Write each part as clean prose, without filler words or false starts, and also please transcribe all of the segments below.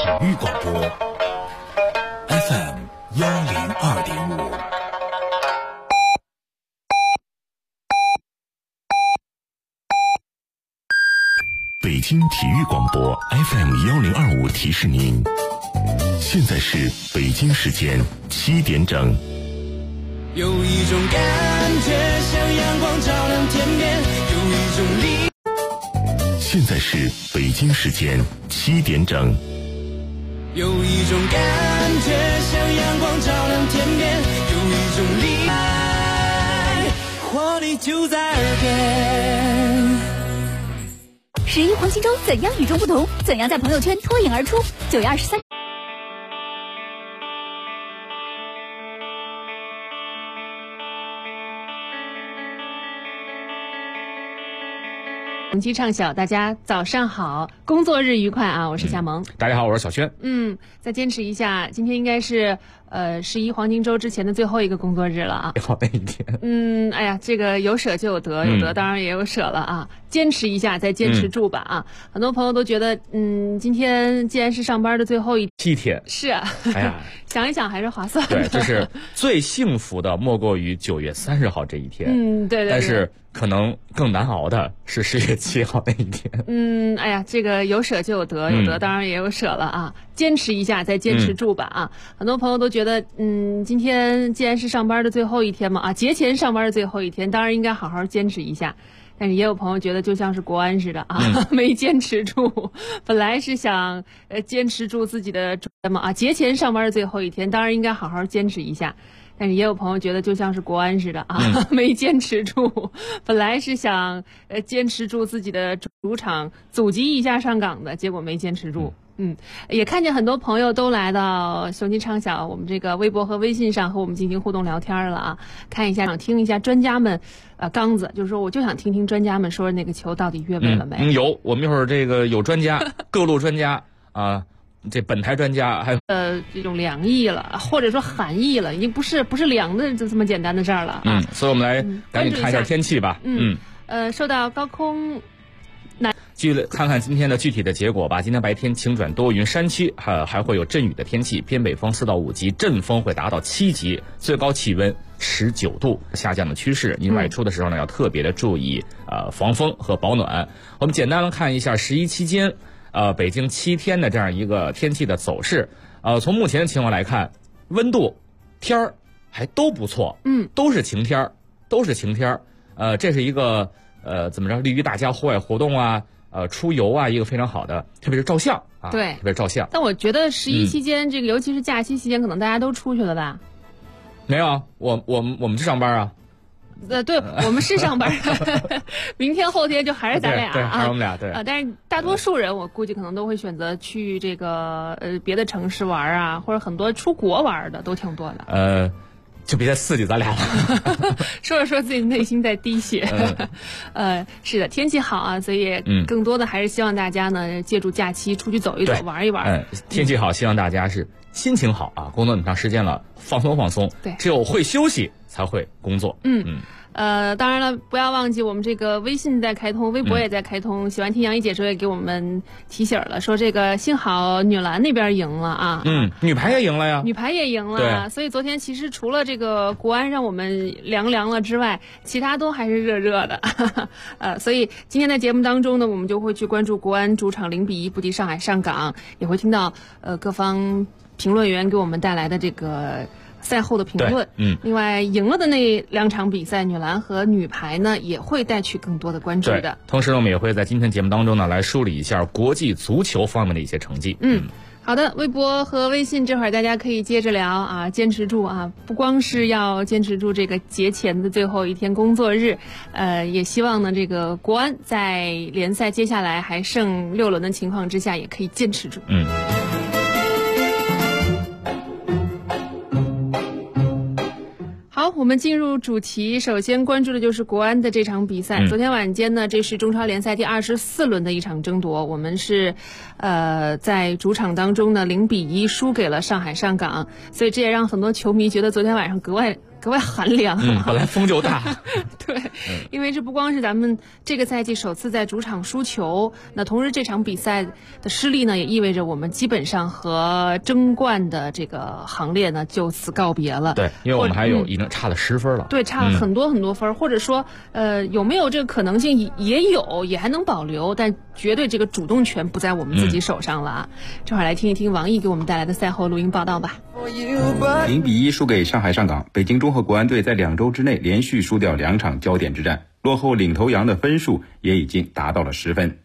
体育广播 FM 102.5。北京体育广播 FM 1025提示您，现在是北京时间7点整。 有一种感觉像阳光照亮天边，有一种力。 现在是北京时间7点整。 有一种感觉像阳光照亮天边，有一种力爱，活力就在耳边。 11黄金周怎样与众不同？怎样在朋友圈脱颖而出？9月23。同期唱晓，大家早上好，工作日愉快啊！我是夏萌。 大家好，我是小轩。 再坚持一下，今天应该是11黄金周之前的最后一个工作日了啊。 好的一天。 哎呀，这个有舍就有得，有得当然也有舍了啊。坚持一下，再坚持住吧啊！很多朋友都觉得，今天既然是上班的最后 7天， 是啊， 哎呀， 想一想还是划算的。 对，就是最幸福的莫过于9月30号这一天。 对。 但是可能更难熬的是10月7号那一天。 哎呀，这个有舍就有得，有得当然也有舍了啊。坚持一下，再坚持住吧啊！很多朋友都觉得，今天既然是上班的最后一天嘛，节前上班的最后一天，当然应该好好坚持一下。但是也有朋友觉得就像是国安似的啊，没坚持住。本来是想坚持住自己的嘛节前上班的最后一天，当然应该好好坚持一下。但是也有朋友觉得就像是国安似的啊，没坚持住。本来是想坚持住自己的主场，阻击一下上港的，结果没坚持住。也看见很多朋友都来到雄鸡畅晓我们这个微博和微信上和我们进行互动聊天了啊，看一下想听一下专家们刚子，就是说我就想听听专家们说那个球到底越位了没。 有，我们一会儿这个有专家各路专家啊，这本台专家还有这种两翼了，或者说含义了，已经不是凉的就这么简单的事儿了啊。 所以我们来赶紧看一下天气吧。 受到高空看看今天的具体的结果吧。今天白天晴转多云，山区还会有阵雨的天气，偏北风4到5级，阵风会达到7级，最高气温19度，下降的趋势。您外出的时候呢，要特别的注意防风和保暖。我们简单的看一下11期间北京7天的这样一个天气的走势。从目前的情况来看，温度天儿还都不错，都是晴天这是一个怎么着，利于大家户外活动啊，出游啊，一个非常好的，特别是照相啊， 对， 特别是照相。 但我觉得11期间这个，尤其是假期期间，可能大家都出去了吧？ 没有，我们是上班啊。 对，我们是上班，明天后天就还是咱俩对，还是我们俩对。 但是大多数人我估计可能都会选择去这个别的城市玩啊，或者很多出国玩的都挺多的。 就别再刺激咱俩了。 说着说自己内心在滴血。是的，天气好啊，所以更多的还是希望大家呢借助假期出去走一走，玩一玩。 天气好，希望大家是心情好啊，工作那么长时间了，放松。 对， 只有会休息才会工作。 当然了，不要忘记我们这个微信在开通，微博也在开通。喜欢听杨一解说也给我们提醒了，说这个幸好女篮那边赢了啊。 女排也赢了呀。 女排也赢了，所以昨天其实除了这个国安让我们凉了之外，其他都还是热的。所以今天在节目当中呢，我们就会去关注国安主场0比1不敌上海上港，也会听到各方评论员给我们带来的这个赛后的评论。另外赢了的那2场比赛，女篮和女排呢也会带去更多的关注的。 同时呢，我们也会在今天节目当中呢来梳理一下国际足球方面的一些成绩。 好的，微博和微信这会儿大家可以接着聊啊，坚持住啊，不光是要坚持住这个节前的最后一天工作日，也希望呢这个国安在联赛接下来还剩6轮的情况之下也可以坚持住。好，我们进入主题，首先关注的就是国安的这场比赛。昨天晚间呢，这是中超联赛第24轮的一场争夺，我们是在主场当中呢0比1输给了上海上港，所以这也让很多球迷觉得昨天晚上格格外寒凉。 本来风就大。 对，因为这不光是咱们这个赛季首次在主场输球，那同时这场比赛的失利呢，也意味着我们基本上和争冠的这个行列呢就此告别了。 对，因为我们还有已经差了10分了。 对，差了很多很多分，或者说有没有这个可能性也有，也还能保留，但绝对这个主动权不在我们自己手上了啊。这会儿来听一听王毅给我们带来的赛后录音报道吧。 0-1输给上海上港，北京中赫国安队在2周之内连续输掉2场焦点之战，落后领头羊的分数也已经达到了10分。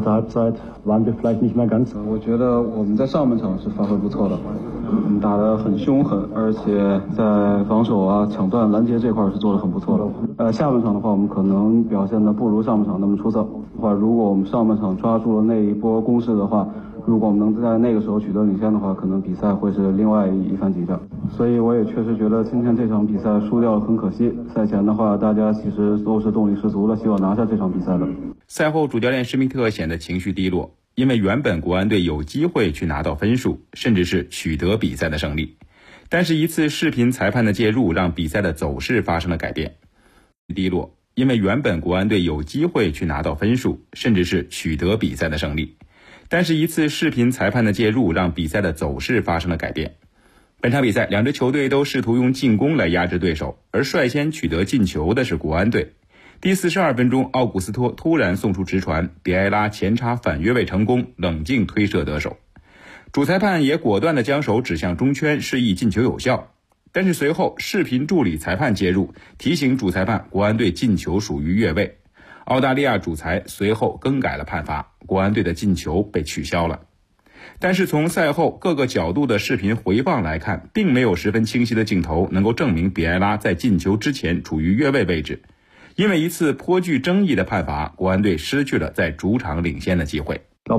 我觉得我们在上半场是发挥不错的，打得很凶狠，而且在防守啊、抢断、拦截这块是做得很不错的。下半场的话，我们可能表现得不如上半场那么出色。如果我们上半场抓住了那一波攻势的话，如果我们能在那个时候取得领先的话，可能比赛会是另外一番景象。所以我也确实觉得今天这场比赛输掉了很可惜。赛前的话，大家其实都是动力十足的，希望拿下这场比赛的。 赛后主教练施密特显得情绪低落，因为原本国安队有机会去拿到分数，甚至是取得比赛的胜利，但是一次视频裁判的介入让比赛的走势发生了改变。低落，因为原本国安队有机会去拿到分数，甚至是取得比赛的胜利，但是一次视频裁判的介入让比赛的走势发生了改变。本场比赛两支球队都试图用进攻来压制对手，而率先取得进球的是国安队。第42分钟，奥古斯托突然送出直传，比埃拉前插反越位成功，冷静推射得手。主裁判也果断地将手指向中圈，示意进球有效。但是随后视频助理裁判介入，提醒主裁判国安队进球属于越位。澳大利亚主裁随后更改了判罚，国安队的进球被取消了。但是从赛后各个角度的视频回放来看，并没有十分清晰的镜头能够证明比埃拉在进球之前处于越位位置。因为一次颇具争议的判罚，国安队失去了在主场领先的机会。 上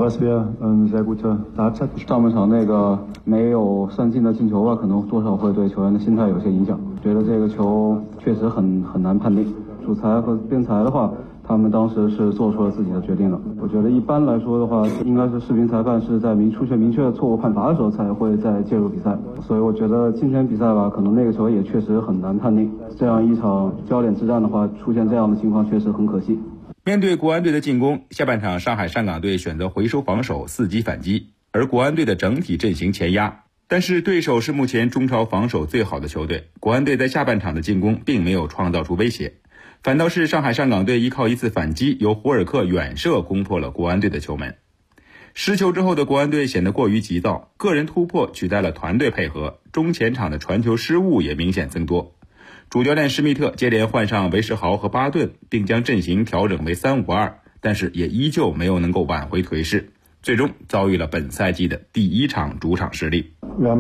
半场那个没有算进的进球吧，可能多少会对球员的心态有些影响。觉得这个球确实很难判定。主裁和边裁的话，他们当时是做出了自己的决定了。我觉得一般来说的话，应该是视频裁判是在出现明确的错误判罚的时候才会再介入比赛。所以我觉得今天比赛吧，可能那个球也确实很难判定。这样一场焦点之战的话，出现这样的情况确实很可惜。 面对国安队的进攻，下半场上海上港队选择回收防守，伺机反击，而国安队的整体阵型前压。但是对手是目前中超防守最好的球队，国安队在下半场的进攻并没有创造出威胁，反倒是上海上港队依靠一次反击，由胡尔克远射攻破了国安队的球门。失球之后的国安队显得过于急躁，个人突破取代了团队配合，中前场的传球失误也明显增多。主教练施密特接连换上韦世豪和巴顿，并将阵型调整为3-5-2，但是也依旧没有能够挽回颓势，最终遭遇了本赛季的第1场主场失利。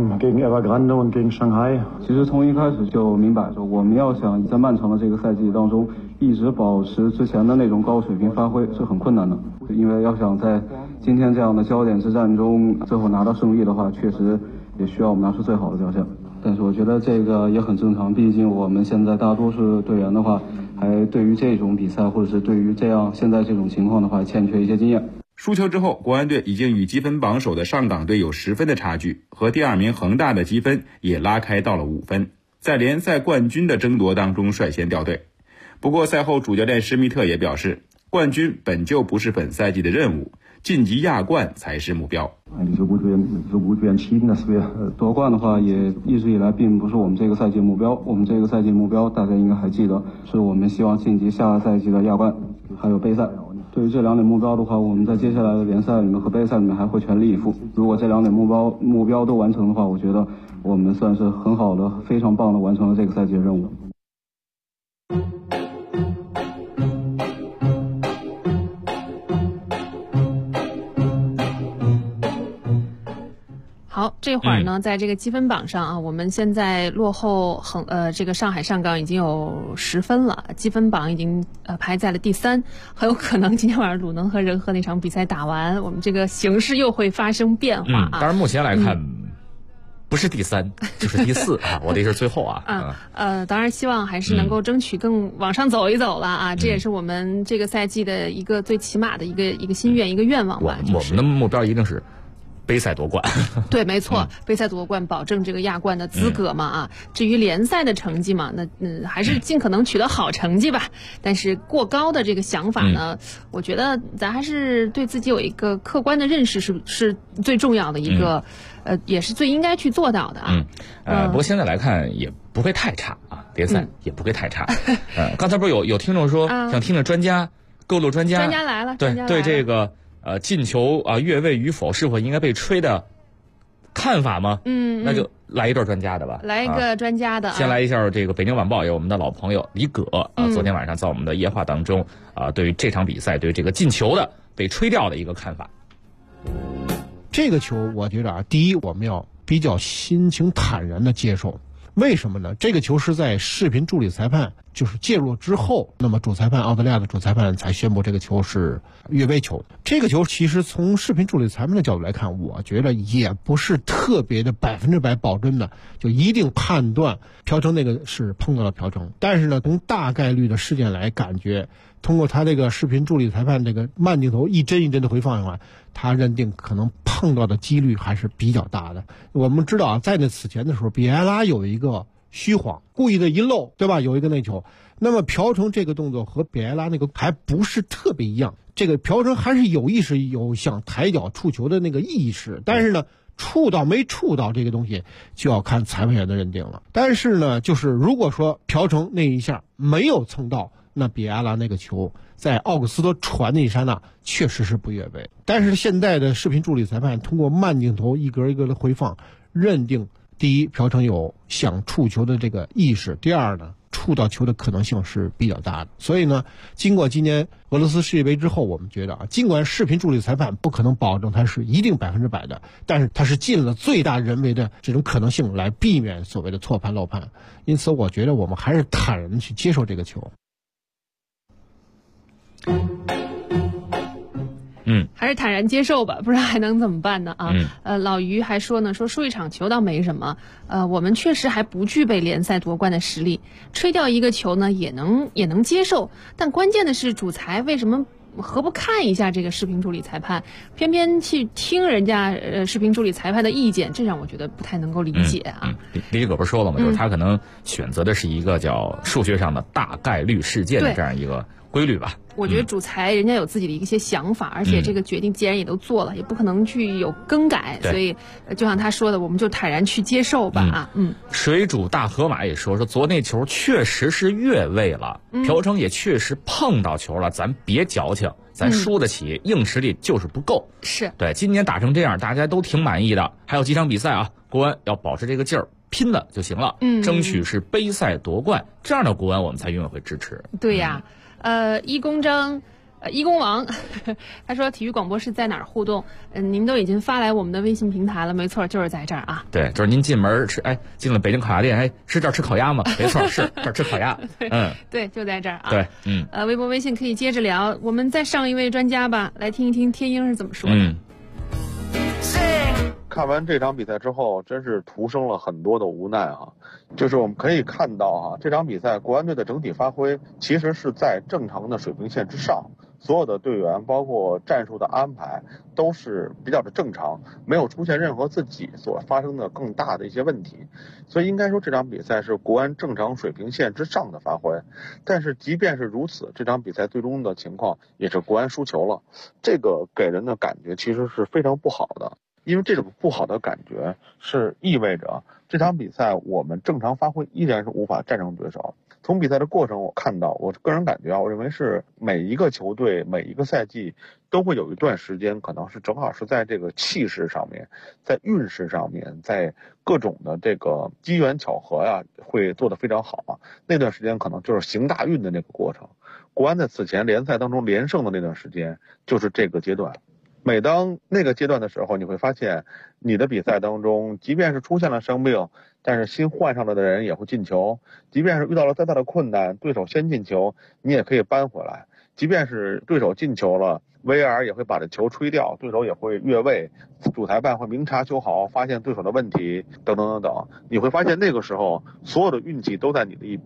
其实从一开始就明白，我们要想在漫长的这个赛季当中一直保持之前的那种高水平发挥是很困难的，因为要想在今天这样的焦点之战中最后拿到胜利的话，确实也需要我们拿出最好的表现。但是我觉得这个也很正常，毕竟我们现在大多数队员的话，还对于这种比赛或者是对于现在这种情况的话，欠缺一些经验。 输球之后，国安队已经与积分榜首的上港队有10分的差距，和第2名恒大的积分也拉开到了5分，在联赛冠军的争夺当中率先掉队。不过赛后主教练施密特也表示，冠军本就不是本赛季的任务，晋级亚冠才是目标。 夺冠的话也一直以来并不是我们这个赛季目标，我们这个赛季目标大家应该还记得，是我们希望晋级下赛季的亚冠还有杯赛。对于这2点目标的话，我们在接下来的联赛里面和杯赛里面还会全力以赴。如果这2点目标都完成的话，我觉得我们算是很好的非常棒的完成了这个赛季的任务。 好，这会儿呢，在这个积分榜上啊，我们现在落后这个上海上港已经有10分了，积分榜已经排在了第3，很有可能今天晚上鲁能和仁和那场比赛打完，我们这个形势又会发生变化啊。 当然目前来看，不是第3就是第4啊，我这是最后啊。 当然希望还是能够争取更往上走一走了啊，这也是我们这个赛季的一个最起码的一个心愿一个愿望吧。 我们的目标一定是杯赛夺冠。 对，没错，杯赛夺冠保证这个亚冠的资格嘛啊。至于联赛的成绩嘛，那还是尽可能取得好成绩吧。但是过高的这个想法呢，我觉得咱还是对自己有一个客观的认识是最重要的一个，也是最应该去做到的啊。 不过现在来看也不会太差啊，联赛也不会太差。刚才不是有听众说想听听专家各路专家来了， 对这个进球越位与否是否应该被吹的看法吗？那就来一段专家的吧。 来一个专家的。 先来一下这个北京晚报有我们的老朋友李葛昨天晚上在我们的夜话当中对于这场比赛对于这个进球的被吹掉的一个看法。 这个球我觉得第一我们要比较心情坦然的接受。为什么呢？这个球是在视频助理裁判就是介入之后，那么主裁判澳大利亚的主裁判才宣布这个球是越位球。这个球其实从视频助理裁判的角度来看，我觉得也不是特别的100%保真的，就一定判断朴成那个是碰到了朴成。但是呢，从大概率的事件来感觉，通过他这个视频助理裁判这个慢镜头一帧一帧的回放的话，他认定可能碰到的几率还是比较大的。我们知道在那此前的时候，比埃拉有一个虚晃，故意的一漏，对吧？有一个内球。那么朴成这个动作和比埃拉那个还不是特别一样，这个朴成还是有意识有想抬脚触球的那个意识，但是呢触到没触到这个东西就要看裁判员的认定了。但是呢就是如果说朴成那一下没有蹭到，那比埃拉那个球在奥古斯托传那一刹那确实是不越位。但是现在的视频助理裁判通过慢镜头一格一格的回放，认定第一朴成有想触球的这个意识，第二呢触到球的可能性是比较大的。所以呢经过今年俄罗斯世界杯之后，我们觉得尽管视频助理裁判不可能保证它是一定100%的，但是它是尽了最大人为的这种可能性来避免所谓的错判漏判。因此我觉得我们还是坦然的去接受这个球。 还是坦然接受吧，不然还能怎么办呢老于还说呢，说输一场球倒没什么，我们确实还不具备联赛夺冠的实力，吹掉一个球呢也能接受，但关键的是主裁为什么何不看一下这个视频助理裁判，偏偏去听人家视频助理裁判的意见，这让我觉得不太能够理解啊。 李葛不是说了吗？就是他可能选择的是一个叫数学上的大概率事件的这样一个规律吧。 我觉得主裁人家有自己的一些想法，而且这个决定既然也都做了，也不可能去有更改，所以就像他说的，我们就坦然去接受吧水煮大河马也说昨那球确实是越位了，朴成也确实碰到球了，咱别矫情，咱输得起，硬实力就是不够。 是对，今年打成这样，大家都挺满意的。还有几场比赛国安要保持这个劲儿，拼了就行了，争取是杯赛夺冠，这样的国安我们才永远会支持。 对呀。一公王他说体育广播是在哪儿互动？您都已经发来我们的微信平台了，没错，就是在这儿啊。 对，就是您进门进了北京烤鸭店，是这儿吃烤鸭吗？没错，是这儿吃烤鸭。 对，就在这儿啊。 对， 微博微信可以接着聊，我们再上一位专家吧，来听一听天鹰是怎么说的。 看完这场比赛之后，真是徒生了很多的无奈就是我们可以看到这场比赛国安队的整体发挥其实是在正常的水平线之上，所有的队员包括战术的安排都是比较的正常，没有出现任何自己所发生的更大的一些问题，所以应该说这场比赛是国安正常水平线之上的发挥。但是即便是如此，这场比赛最终的情况也是国安输球了，这个给人的感觉其实是非常不好的。因为这种不好的感觉是意味着这场比赛我们正常发挥依然是无法战胜对手。从比赛的过程我看到，我个人感觉我认为是每一个球队每一个赛季都会有一段时间可能是正好是在这个气势上面，在运势上面，在各种的这个机缘巧合会做得非常好那段时间可能就是行大运的那个过程。国安在此前联赛当中连胜的那段时间就是这个阶段。每当那个阶段的时候，你会发现你的比赛当中即便是出现了伤病，但是新换上来的人也会进球，即便是遇到了再大的困难，对手先进球你也可以扳回来，即便是对手进球了，VAR 也会把这球吹掉，对手也会越位，主裁判会明察秋毫，发现对手的问题等等等等。你会发现那个时候所有的运气都在你的一边，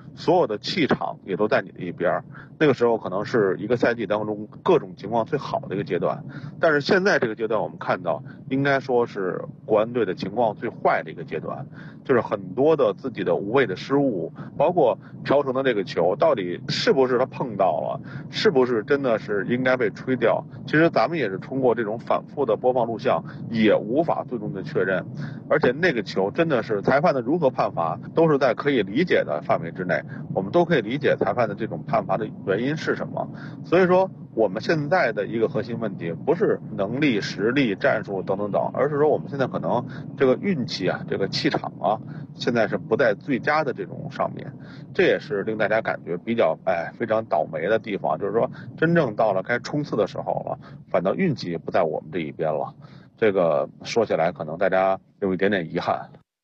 所有的气场也都在你的一边，那个时候可能是一个赛季当中各种情况最好的一个阶段。但是现在这个阶段我们看到，应该说是国安队的情况最坏的一个阶段，就是很多的自己的无谓的失误，包括朴成的这个球到底是不是他碰到了，是不是真的是应该被吹掉，其实咱们也是通过这种反复的播放录像也无法最终的确认。而且那个球真的是裁判的如何判罚都是在可以理解的范围之内，我们都可以理解裁判的这种判罚的原因是什么。所以说我们现在的一个核心问题不是能力、实力、战术等等等，而是说我们现在可能这个运气啊，这个气场啊，现在是不在最佳的这种上面，这也是令大家感觉比较非常倒霉的地方，就是说真正到了该冲刺的时候了，反倒运气不在我们这一边了。这个说起来可能大家有一点点遗憾。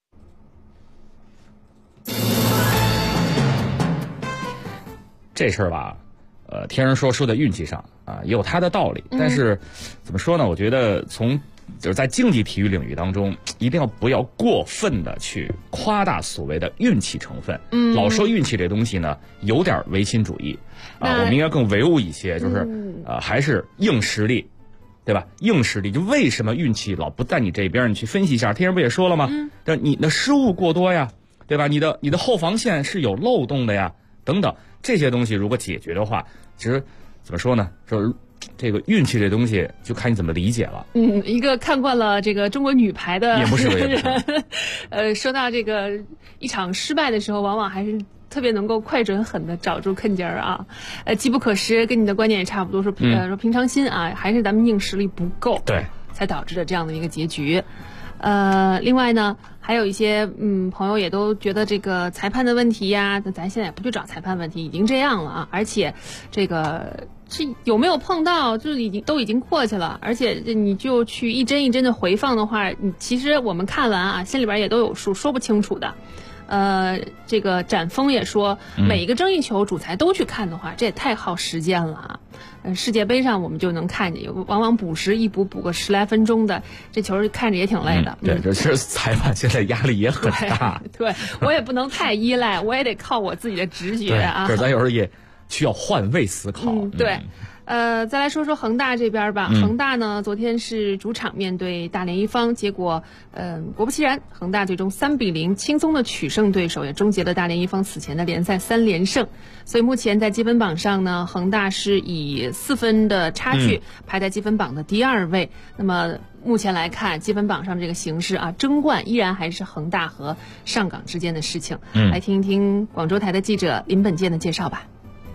这事儿吧，天人说在运气上啊，也有它的道理。但是怎么说呢？我觉得就是在竞技体育领域当中，一定不要过分的去夸大所谓的运气成分。老说运气这东西呢，有点唯心主义啊，我们应该更唯物一些，就是还是硬实力。对吧？硬实力就为什么运气老不在你这边？你去分析一下，天人不也说了吗？你的失误过多呀，对吧？你的后防线是有漏洞的呀，等等这些东西如果解决的话，其实怎么说呢？说这个运气这东西就看你怎么理解了。 一个看惯了这个中国女排的也不是人，说到这个一场失败的时候，往往还是特别能够快准狠的找住坑尖儿啊，机不可失，跟你的观点也差不多，说平常心啊，还是咱们硬实力不够， 对， 才导致的这样的一个结局。另外呢，还有一些朋友也都觉得这个裁判的问题呀，咱现在也不去找裁判问题，已经这样了啊，而且这有没有碰到，就是已经过去了，而且你就去一帧一帧的回放的话，其实我们看完啊，心里边也都有数，说不清楚的。这个展峰也说，每一个争议球主裁都去看的话，这也太耗时间了啊。世界杯上我们就能看见，往往补时一补个10来分钟的，这球看着也挺累的。 对，这其实裁判现在压力也很大。 对，我也不能太依赖，我也得靠我自己的直觉啊。 这咱有时候也需要换位思考。 对。再来说说恒大这边吧。恒大呢，昨天是主场面对大连一方，结果果不其然，恒大最终3-0轻松的取胜对手，也终结了大连一方此前的联赛3连胜。所以目前在积分榜上呢，恒大是以4分的差距排在积分榜的第2位。那么目前来看，积分榜上这个形势啊，争冠依然还是恒大和上港之间的事情。来听一听广州台的记者林本健的介绍吧。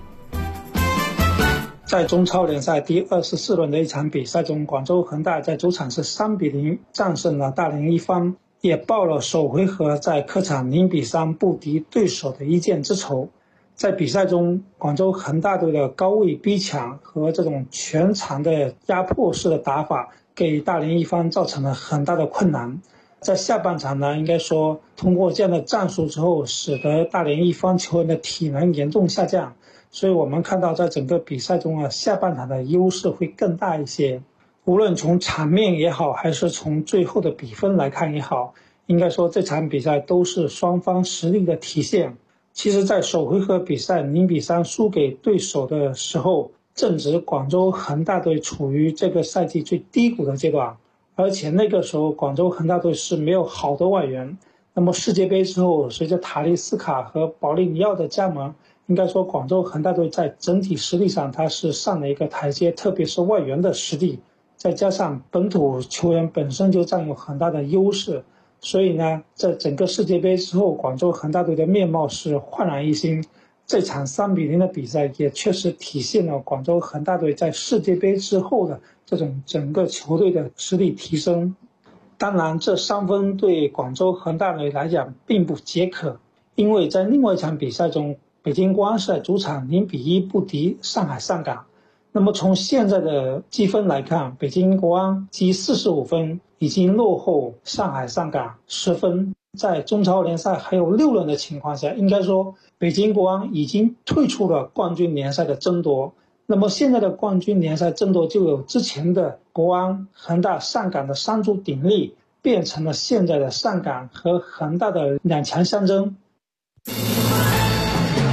在中超联赛第24轮的一场比赛中，广州恒大在主场是3-0战胜了大连一方，也报了首回合在客场0-3不敌对手的一箭之仇。在比赛中，广州恒大队的高位逼抢和这种全场的压迫式的打法，给大连一方造成了很大的困难。在下半场呢，应该说通过这样的战术之后，使得大连一方球员的体能严重下降。所以我们看到在整个比赛中啊，下半场的优势会更大一些。无论从场面也好，还是从最后的比分来看也好，应该说这场比赛都是双方实力的体现。其实在首回合比赛0-3输给对手的时候，正值广州恒大队处于这个赛季最低谷的阶段，而且那个时候广州恒大队是没有好的外援。那么世界杯之后，随着塔利斯卡和保利尼奥的加盟，应该说广州恒大队在整体实力上它是上了一个台阶，特别是外援的实力，再加上本土球员本身就占有很大的优势，所以呢，在整个世界杯之后，广州恒大队的面貌是焕然一新。这场3-0的比赛也确实体现了广州恒大队在世界杯之后的这种整个球队的实力提升。当然，这3分对广州恒大队来讲并不解渴，因为在另外一场比赛中，北京国安是在主场0-1不敌上海上港。那么从现在的积分来看，北京国安积45分，已经落后上海上港10分。在中超联赛还有6轮的情况下，应该说北京国安已经退出了冠军联赛的争夺。那么现在的冠军联赛争夺就有之前的国安、恒大、上港的3足鼎立，变成了现在的上港和恒大的2强相争。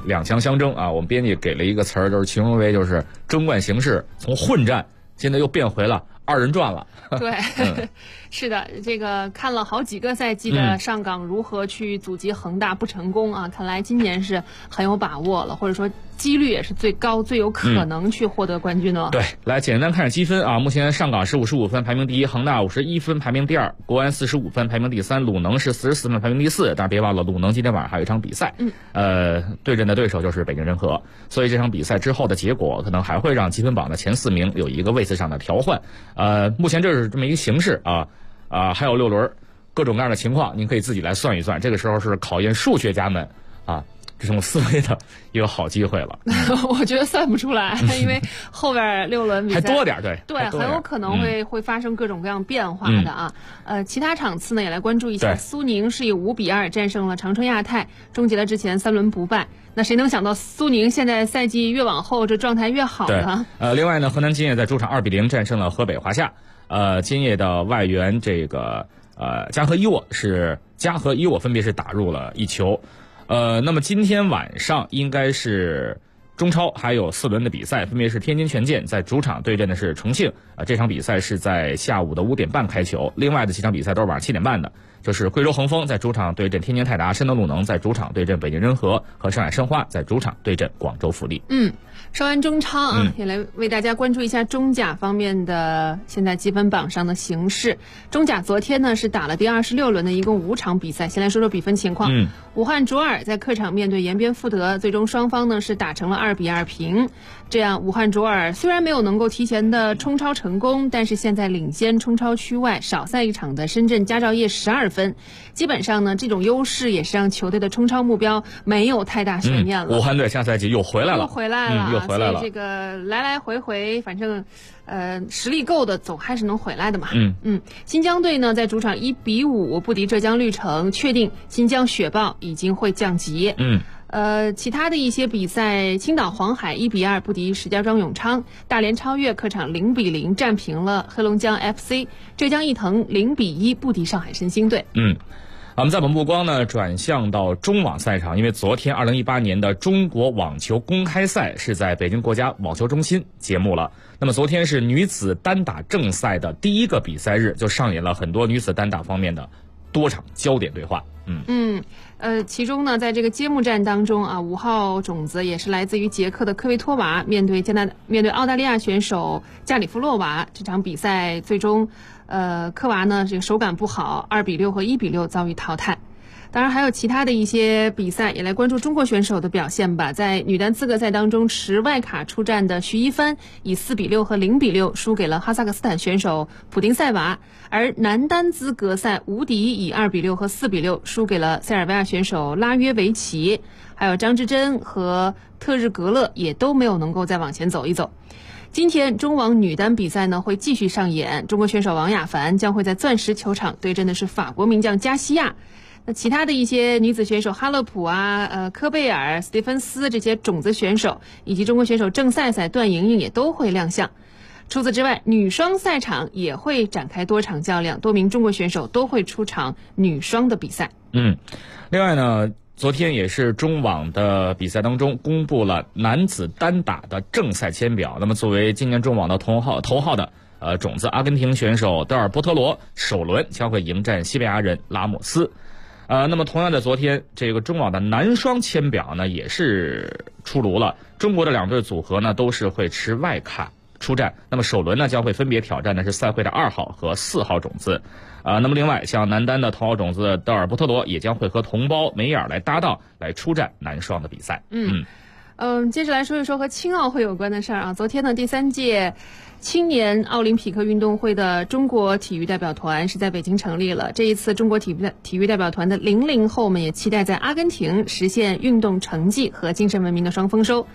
两强相争啊。我们编辑给了一个词儿，就是形容为就是争冠形势从混战现在又变回了二人转了。 对，是的，这个看了好几个赛季的上港如何去阻击恒大不成功啊，看来今年是很有把握了，或者说几率也是最高，最有可能去获得冠军了。 对，来简单看下积分啊，目前上港是55分排名第一，恒大51分排名第二，国安45分排名第三，鲁能是44分排名第四。但是别忘了，鲁能今天晚上还有一场比赛，对阵的对手就是北京人和，所以这场比赛之后的结果可能还会让积分榜的前4名有一个位次上的调换。目前这是这么一个形势啊，还有6轮，各种各样的情况，您可以自己来算一算。这个时候是考验数学家们啊这种思维的一个好机会了。 我觉得算不出来，因为后边6轮比赛还多点， 对，很有可能会发生各种各样变化的啊。其他场次呢也来关注一下，苏宁是以5-2战胜了长春亚泰，终结了之前3轮不败。那谁能想到苏宁现在赛季越往后这状态越好呢？ 另外呢，河南金业在主场2-0战胜了河北华夏。金业的外援这个嘉禾伊沃分别是打入了1球。那么今天晚上应该是中超还有4轮的比赛，分别是天津权健在主场对阵的是重庆，这场比赛是在下午的5点半开球。另外的几场比赛都是晚上7点半的，就是贵州恒丰在主场对阵天津泰达，山东鲁能在主场对阵北京人和，和上海申花在主场对阵广州富力。 说完中超啊，也来为大家关注一下中甲方面的现在积分榜上的形势。中甲昨天呢是打了第26轮的一共5场比赛，先来说说比分情况。武汉卓尔在客场面对延边富德，最终双方呢是打成了2-2平。这样武汉卓尔虽然没有能够提前的冲超成功，但是现在领先冲超区外少赛一场的深圳佳兆业12分。基本上呢，这种优势也是让球队的冲超目标没有太大悬念了。 武汉队下赛季又回来了， 所以这个来来回回，反正实力够的总还是能回来的嘛。新疆队呢在主场1-5不敌浙江绿城，确定新疆雪豹已经会降级。其他的一些比赛，青岛黄海1-2不敌石家庄永昌，大连超越客场0-0战平了黑龙江 FC， 浙江毅腾0-1不敌上海申鑫队。 我们再把目光呢转向到中网赛场，因为昨天2018年的中国网球公开赛是在北京国家网球中心揭幕了。那么昨天是女子单打正赛的第一个比赛日，就上演了很多女子单打方面的多场焦点对话。 其中呢，在这个揭幕战当中啊，5号种子也是来自于捷克的科维托娃面对澳大利亚选手加里夫洛娃，这场比赛最终科娃呢这个手感不好，2-6和1-6遭遇淘汰。当然还有其他的一些比赛，也来关注中国选手的表现吧。在女单资格赛当中，持外卡出战的徐一帆以4-6和0-6输给了哈萨克斯坦选手普丁塞娃，而男单资格赛吴迪以2-6和4-6输给了塞尔维亚选手拉约维奇，还有张之臻和特日格勒也都没有能够再往前走一走。今天中网女单比赛呢会继续上演，中国选手王雅凡将会在钻石球场对阵的是法国名将加西亚。那其他的一些女子选手哈勒普科贝尔、斯蒂芬斯这些种子选手，以及中国选手郑赛赛、段莹莹也都会亮相。除此之外，女双赛场也会展开多场较量，多名中国选手都会出场女双的比赛。 另外呢，昨天也是中网的比赛当中公布了男子单打的正赛签表。那么作为今年中网的头号的种子，阿根廷选手德尔波特罗首轮将会迎战西班牙人拉莫斯。那么同样的昨天这个中网的男双签表呢也是出炉了，中国的2队组合呢都是会持外卡出战。那么首轮呢将会分别挑战的是赛会的2号和4号种子。那么另外像男单的头号种子德尔波特罗也将会和同胞梅尔来搭档来出战男双的比赛。 接着来说一说和青奥会有关的事儿啊。昨天呢，第3届青年奥林匹克运动会的中国体育代表团是在北京成立了。这一次中国体育代表团的00后们也期待在阿根廷实现运动成绩和精神文明的双丰收。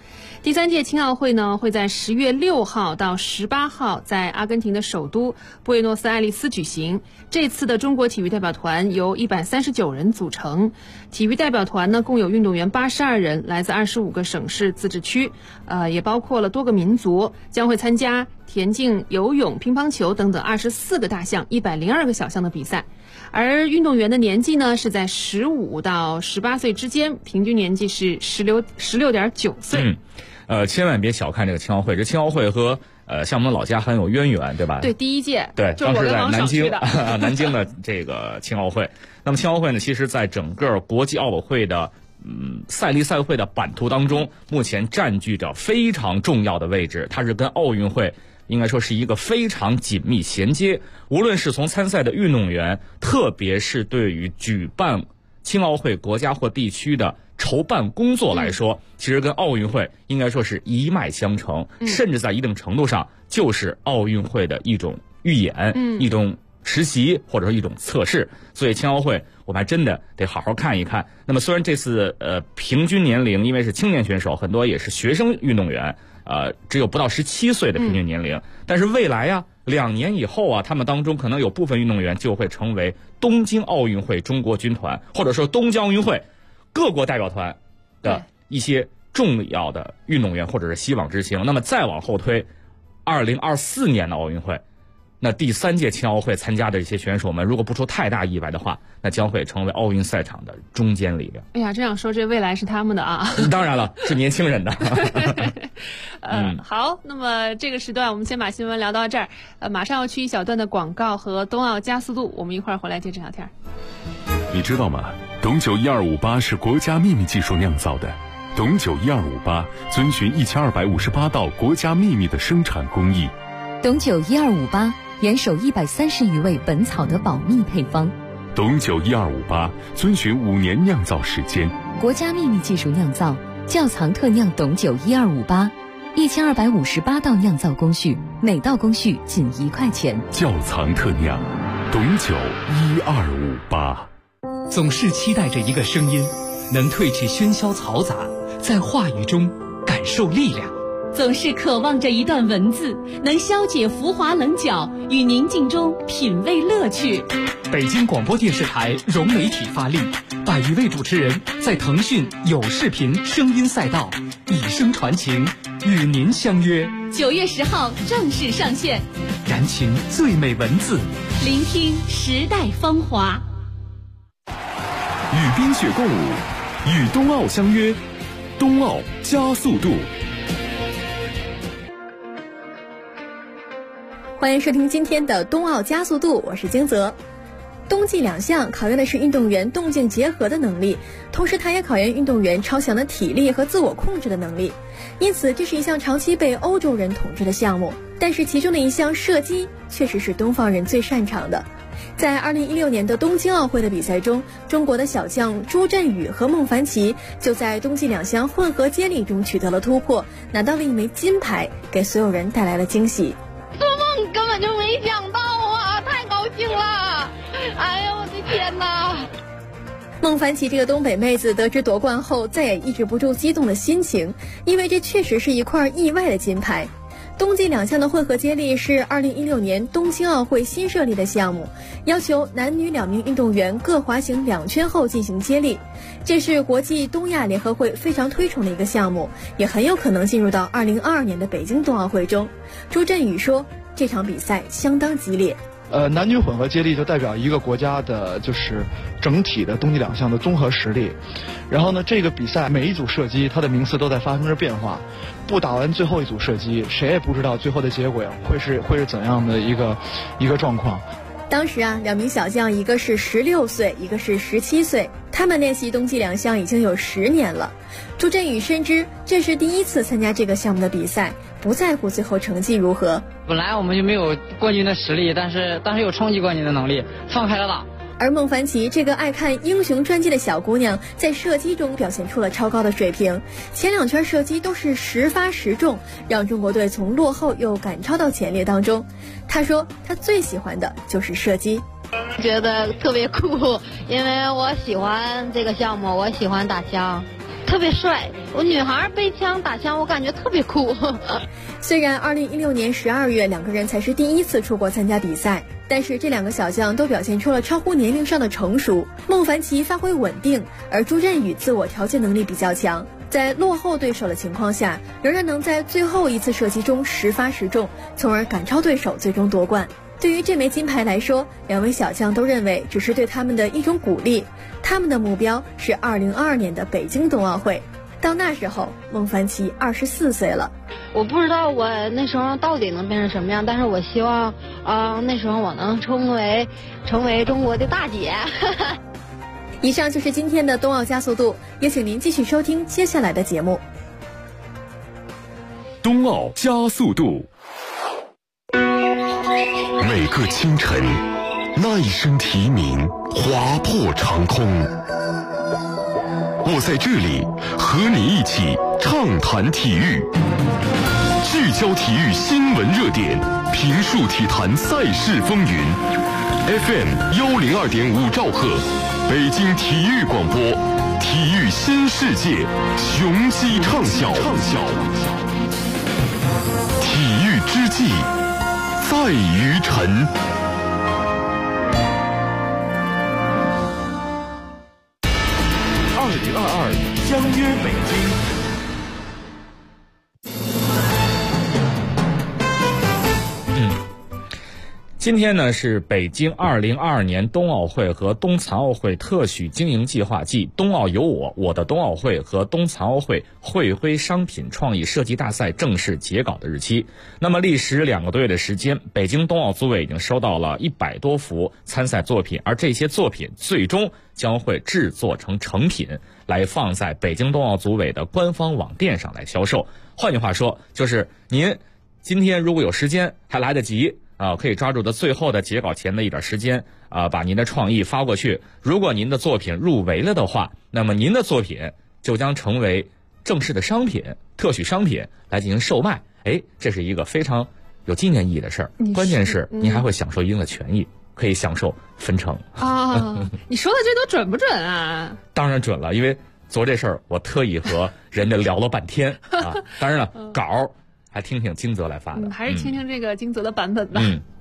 第3届青奥会呢，会在10月6号到18号在阿根廷的首都布宜诺斯艾利斯举行。这次的中国体育代表团由139人组成，体育代表团呢共有运动员82人，来自25个省市自治区，也包括了多个民族，将会参加田径、游泳、乒乓球等等24个大项、102个小项的比赛。而运动员的年纪呢是在15到18岁之间，平均年纪是16.9岁。 千万别小看这个青奥会，这青奥会和像我们老家很有渊源，对吧？ 对，第1届， 对， 就是我跟王爽去的南京的这个青奥会。那么青奥会呢，其实在整个国际奥委会的赛例赛会的版图当中，目前占据着非常重要的位置，它是跟奥运会应该说是一个非常紧密衔接。无论是从参赛的运动员，特别是对于举办青奥会国家或地区的筹办工作来说，其实跟奥运会应该说是一脉相承，甚至在一定程度上就是奥运会的一种预演，一种实习或者说一种测试。所以青奥会我们还真的得好好看一看。那么虽然这次平均年龄因为是青年选手，很多也是学生运动员，只有不到17岁的平均年龄，但是未来呀，2年以后啊，他们当中可能有部分运动员就会成为东京奥运会中国军团，或者说东京奥运会各国代表团的一些重要的运动员或者是希望之星。那么再往后推2024年的奥运会，那第3届青奥会参加的一些选手们，如果不出太大意外的话，那将会成为奥运赛场的中坚力量。 哎呀，这样说这未来是他们的啊。 当然了，是年轻人的。 好，那么这个时段我们先把新闻聊到这儿，马上要去一小段的广告和冬奥加速度，我们一块儿回来接着聊天。 你知道吗？董酒1258是国家秘密技术酿造的。董酒1258遵循1258道国家秘密的生产工艺。 董酒1258严守130余味本草的保密配方。 董酒1258遵循5年酿造时间， 国家秘密技术酿造，窖藏特酿董酒1258，1258道酿造工序，每道工序仅1块钱。 窖藏特酿，董酒1258。 总是期待着一个声音，能褪去喧嚣嘈杂，在话语中感受力量。 总是渴望着一段文字，能消解浮华棱角，与宁静中品味乐趣。 北京广播电视台融媒体发力，100余位主持人在腾讯有视频声音赛道以声传情，与您相约。 9月10号正式上线， 燃情最美文字， 聆听时代芳华。 与冰雪共舞，与冬奥相约，冬奥加速度。 欢迎收听今天的冬奥加速度，我是金泽。冬季2项考验的是运动员动静结合的能力，同时它也考验运动员超强的体力和自我控制的能力，因此这是一项长期被欧洲人统治的项目。但是其中的一项射击确实是东方人最擅长的。在2016年的东京奥会的比赛中，中国的小将朱振宇和孟凡奇就在冬季2项混合接力中取得了突破，拿到了1枚金牌，给所有人带来了惊喜。 做梦根本就没想到啊，太高兴了！哎呀，我的天哪！ 孟凡奇这个东北妹子得知夺冠后，再也抑制不住激动的心情，因为这确实是一块意外的金牌。冬季2项的混合接力是2016年东京奥会新设立的项目，要求男女2名运动员各滑行2圈后进行接力。这是国际东亚联合会非常推崇的一个项目，也很有可能进入到2022年的北京冬奥会中。朱振宇说，这场比赛相当激烈。 男女混合接力就代表一个国家的就是整体的冬季2项的综合实力。然后呢，这个比赛每一组射击它的名次都在发生着变化，不打完最后一组射击，谁也不知道最后的结果会是怎样的一个状况。 当时啊，2名小将，一个是16岁，一个是17岁，他们练习冬季2项已经有10年了。朱振宇深知这是第1次参加这个项目的比赛，不在乎最后成绩如何。 本来我们就没有冠军的实力，但是有冲击冠军的能力，放开了打。 而孟凡奇这个爱看英雄传记的小姑娘，在射击中表现出了超高的水平，前2圈射击都是10发10中，让中国队从落后又赶超到前列当中。她说她最喜欢的就是射击， 觉得特别酷，因为我喜欢这个项目，我喜欢打枪， 特别帅。我女孩背枪打枪，我感觉特别酷。 虽然2016年12月两个人才是第一次出国参加比赛，但是这两个小将都表现出了超乎年龄上的成熟。孟凡奇发挥稳定，而朱振宇自我调节能力比较强，在落后对手的情况下，仍然能在最后一次射击中10发10中，从而赶超对手，最终夺冠。对于这枚金牌来说，两位小将都认为只是对他们的一种鼓励，他们的目标是2022年的北京冬奥会。到那时候，孟凡奇24岁了。 我不知道我那时候到底能变成什么样，但是我希望那时候我能成为中国的大姐。 以上就是今天的冬奥加速度，也请您继续收听接下来的节目。 冬奥加速度。每个清晨，那一声啼鸣划破长空。我在这里和你一起畅谈体育，聚焦体育新闻热点，评述体坛赛事风云。FM 102.5兆赫，北京体育广播，体育新世界，雄鸡畅晓。体育之际，在于晨。2022相约北京。 今天呢是北京2022年冬奥会和冬残奥会特许经营计划暨冬奥有我、我的冬奥会和冬残奥会会徽商品创意设计大赛正式截稿的日期。那么历时2个多月的时间，北京冬奥组委已经收到了100多幅参赛作品，而这些作品最终将会制作成成品，来放在北京冬奥组委的官方网店上来销售。换句话说，就是您今天如果有时间还来得及可以抓住的最后的截稿前的一点时间把您的创意发过去。如果您的作品入围了的话，那么您的作品就将成为正式的商品、特许商品来进行售卖。这是一个非常有纪念意义的事儿。关键是您还会享受一定的权益，可以享受分成你说的这都准不准啊？ 当然准了，因为做这事儿我特意和人家聊了半天当然了，稿还听听金泽来发的， 还是听听这个金泽的版本吧。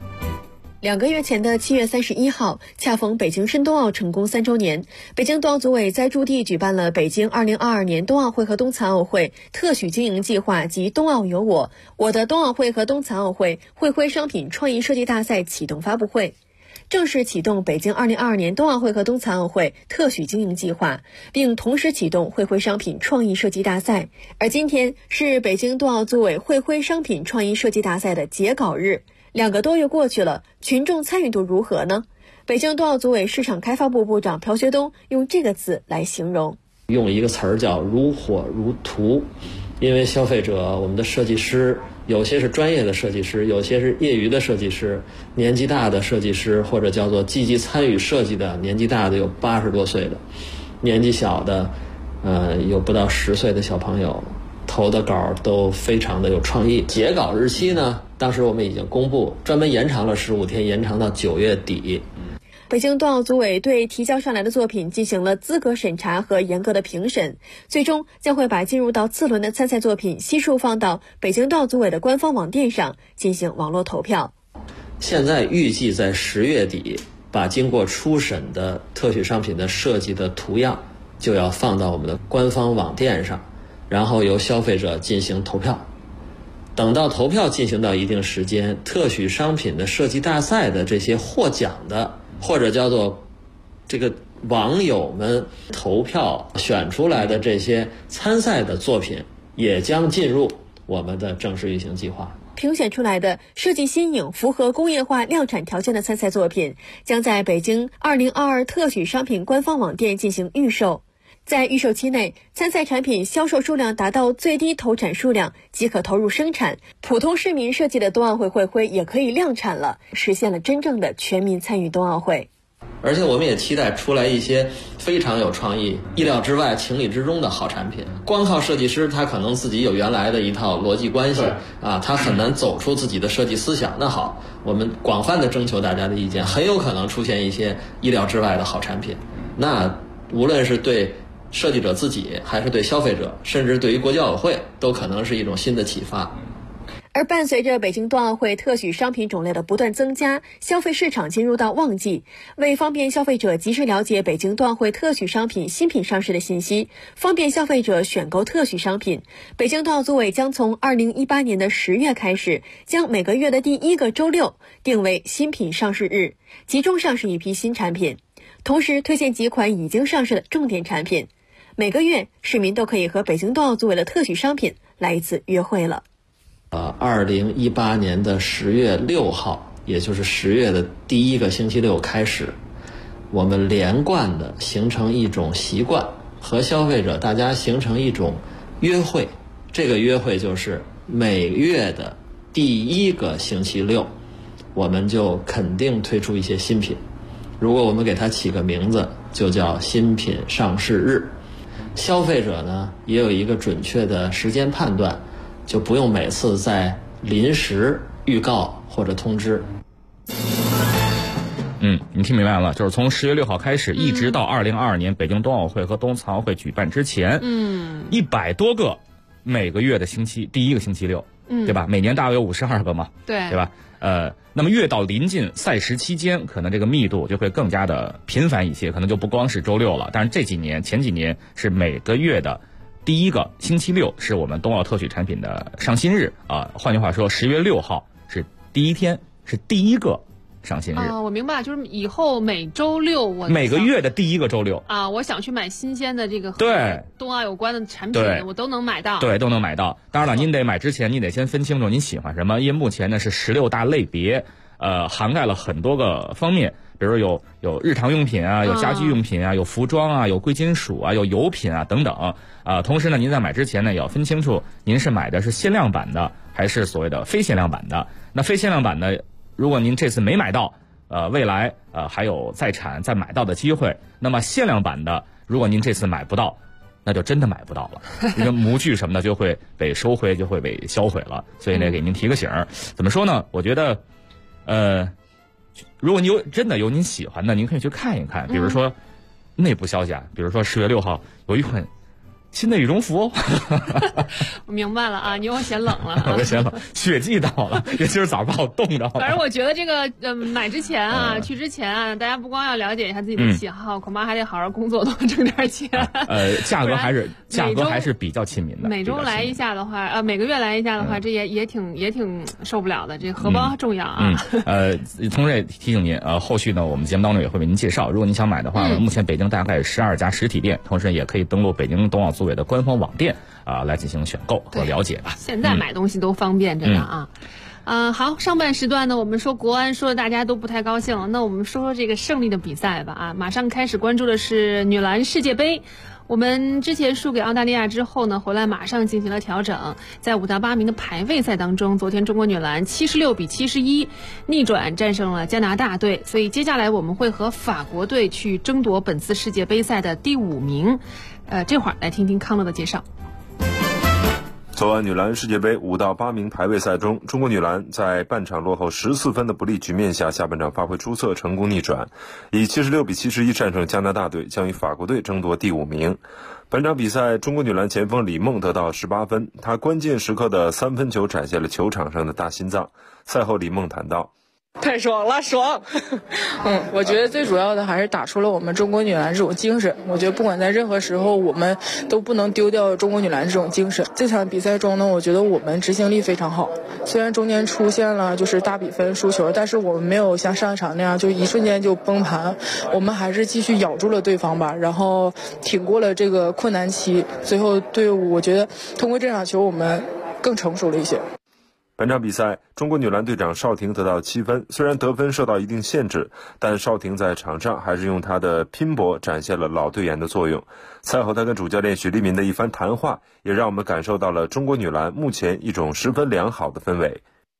2个月前的7月31号，恰逢北京申冬奥成功3周年，北京冬奥组委在驻地举办了北京2022年冬奥会和冬残奥会特许经营计划及冬奥有我、我的冬奥会和冬残奥会会徽商品创意设计大赛启动发布会，正式启动北京2022年冬奥会和冬残奥会特许经营计划，并同时启动会徽商品创意设计大赛。而今天是北京冬奥组委会徽商品创意设计大赛的截稿日。2个多月过去了，群众参与度如何呢？北京冬奥组委市场开发部部长朴学东用这个字来形容， 用一个词儿叫如火如荼。因为消费者，我们的设计师有些是专业的设计师，有些是业余的设计师，年纪大的设计师或者叫做积极参与设计的，年纪大的有80多岁的，年纪小的有不到10岁的小朋友，投的稿都非常的有创意。截稿日期呢，当时我们已经公布，专门延长了15天，延长到9月底。 北京冬奥组委对提交上来的作品进行了资格审查和严格的评审，最终将会把进入到次轮的参赛作品悉数放到北京冬奥组委的官方网店上进行网络投票。 现在预计在10月底，把经过初审的特许商品的设计的图样就要放到我们的官方网店上，然后由消费者进行投票。等到投票进行到一定时间，特许商品的设计大赛的这些获奖的，或者叫做这个网友们投票选出来的这些参赛的作品，也将进入我们的正式运行计划。 评选出来的设计新颖、符合工业化量产条件的参赛作品，将在北京2022特许商品官方网店进行预售。在预售期内，参赛产品销售数量达到最低投产数量即可投入生产，普通市民设计的冬奥会会徽也可以量产了，实现了真正的全民参与冬奥会。 而且我们也期待出来一些非常有创意、意料之外、情理之中的好产品。光靠设计师，他可能自己有原来的一套逻辑关系他很难走出自己的设计思想。那好，我们广泛的征求大家的意见，很有可能出现一些意料之外的好产品。那无论是对设计者自己，还是对消费者，甚至对于国际奥委会，都可能是一种新的启发。 而伴随着北京冬奥会特许商品种类的不断增加，消费市场进入到旺季。为方便消费者及时了解北京冬奥会特许商品新品上市的信息，方便消费者选购特许商品，北京冬奥组委将从2018年的10月开始，将每个月的第1个周六定为新品上市日，集中上市一批新产品，同时推荐几款已经上市的重点产品。每个月市民都可以和北京冬奥组委的特许商品来一次约会了。 2018年的10月6号，也就是10月的第1个星期六开始，我们连贯的形成一种习惯，和消费者大家形成一种约会。这个约会就是每月的第1个星期六，我们就肯定推出一些新品。如果我们给它起个名字，就叫新品上市日。消费者呢也有一个准确的时间判断，就不用每次再临时预告或者通知。 你听明白了，就是从10月6号开始，一直到2022年北京冬奥会和冬残奥会举办之前，100多个每个月的星期第1个星期六，对吧？每年大约有52个嘛，对吧？那么越到临近赛时期间，可能这个密度就会更加的频繁一些，可能就不光是周六了。但是前几年是每个月的第1个星期六是我们冬奥特许产品的上新日啊。换句话说，10月6号是第1天，是第1个上新日我明白，就是以后每周六每个月的第1个周六我想去买新鲜的这个对冬奥有关的产品，我都能买到。 对，都能买到。当然了，您得买之前，您得先分清楚您喜欢什么，因为目前呢是16大类别，涵盖了很多个方面，比如说有日常用品啊，有家居用品啊，有服装啊，有贵金属啊，有油品啊等等同时呢，您在买之前呢也要分清楚您是买的是限量版的还是所谓的非限量版的。那非限量版的，如果您这次没买到，未来还有再产再买到的机会。那么限量版的，如果您这次买不到，那就真的买不到了，因为模具什么的就会被收回，就会被销毁了。所以呢，给您提个醒怎么说呢？我觉得，如果你真的有您喜欢的，您可以去看一看。比如说内部消息比如说10月6号有一款新的羽绒服我明白了啊，你又嫌冷了我嫌冷，雪季到了，今儿早上把我冻着。 反正我觉得这个买之前去之前大家不光要了解一下自己的喜好，恐怕还得好好工作，多挣点钱。 价格还是比较亲民的。 每周来一下的话，每个月来一下的话，这也挺受不了的。这荷包重要啊。 同时也提醒您，后续呢，我们节目当中也会为您介绍。如果您想买的话，目前北京大概有12家实体店，同时也可以登录北京冬奥组委的官方网店来进行选购和了解吧。 现在买东西都方便着呢好，上半时段呢，我们说国安，说的大家都不太高兴了。那我们说说这个胜利的比赛吧马上开始关注的是女篮世界杯。我们之前输给澳大利亚之后呢，回来马上进行了调整，在5到8名的排位赛当中，昨天中国女篮76比71逆转战胜了加拿大队，所以接下来我们会和法国队去争夺本次世界杯赛的第5名。这会儿来听听康乐的介绍。 昨晚女篮世界杯5到8名排位赛中，中国女篮在半场落后14分的不利局面下，下半场发挥出色，成功逆转，以76比71战胜加拿大队，将与法国队争夺第5名。本场比赛，中国女篮前锋李梦得到18分，她关键时刻的3分球展现了球场上的大心脏。赛后李梦谈到： 太爽了，爽！我觉得最主要的还是打出了我们中国女篮这种精神。我觉得不管在任何时候，我们都不能丢掉中国女篮这种精神。这场比赛中呢，我觉得我们执行力非常好。虽然中间出现了就是大比分输球，但是我们没有像上一场那样就一瞬间就崩盘，我们还是继续咬住了对方吧，然后挺过了这个困难期。最后队伍，我觉得通过这场球，我们更成熟了一些。 本场比赛，中国女篮队长邵婷得到7分，虽然得分受到一定限制，但邵婷在场上还是用她的拼搏展现了老队员的作用。赛后她跟主教练许利民的一番谈话，也让我们感受到了中国女篮目前一种十分良好的氛围。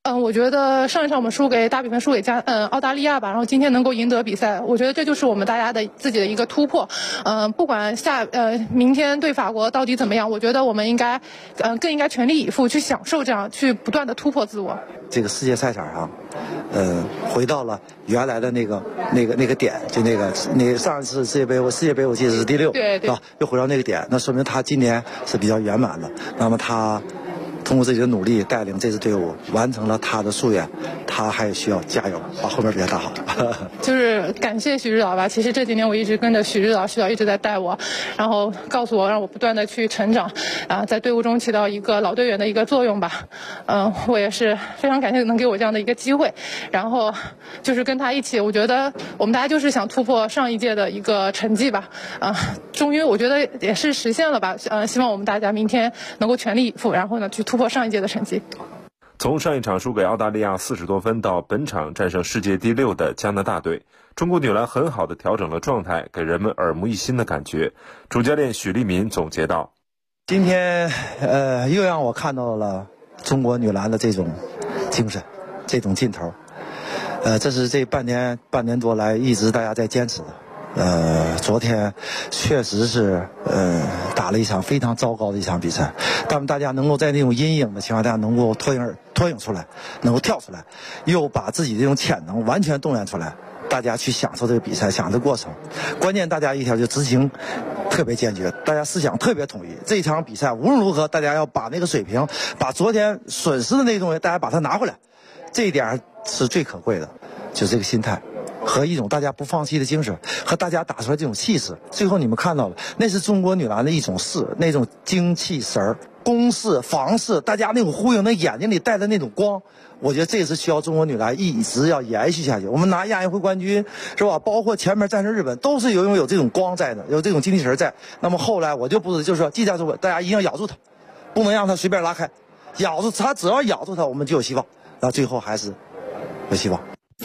我觉得上一场我们大比分输给澳大利亚吧，然后今天能够赢得比赛，我觉得这就是我们大家的自己的一个突破。不管明天对法国到底怎么样，我觉得我们更应该全力以赴去享受这样，去不断的突破自我。 这个世界赛场上，回到了原来的那个点，就那个上一次世界杯我记得是第6， 对， 又回到那个点，那说明他今年是比较圆满的。那么他通过自己的努力带领这支队伍完成了他的夙愿，他还需要加油，把后面比赛打好。 就是感谢许指导吧，其实这几年我一直跟着许指导一直在带我，然后告诉我让我不断的去成长，在队伍中起到一个老队员的一个作用吧。我也是非常感谢能给我这样的一个机会，然后就是跟他一起，我觉得我们大家就是想突破上一届的一个成绩吧。终于我觉得也是实现了吧。希望我们大家明天能够全力以赴，然后呢去突破上一届的成绩。 从上一场输给澳大利亚40多分到本场战胜世界第6的加拿大队，中国女篮很好的调整了状态，给人们耳目一新的感觉。主教练许利民总结道： 今天又让我看到了中国女篮的这种精神，这种劲头。这是这半年多来一直大家在坚持的。昨天确实是打了一场非常糟糕的一场比赛，但大家能够在那种阴影的情况下能够脱颖出来，能够跳出来，又把自己这种潜能完全动员出来，大家去享受这个比赛，享受过程。关键大家一条就执行特别坚决，大家思想特别统一。这一场比赛无论如何，大家要把那个水平，把昨天损失的那些东西，大家把它拿回来，这一点是最可贵的，就是这个心态和一种大家不放弃的精神，和大家打出来这种气势。最后你们看到了，那是中国女篮的一种势，那种精气神儿、攻势、防势，大家那种呼应，那眼睛里带的那种光，我觉得这是需要中国女篮一直要延续下去。我们拿亚运会冠军是吧？包括前面战胜日本，都是有这种光在的，有这种精气神在。那么后来我就是说，技战术大家一定要咬住它，不能让它随便拉开，咬住它，只要咬住它，我们就有希望。那最后还是有希望。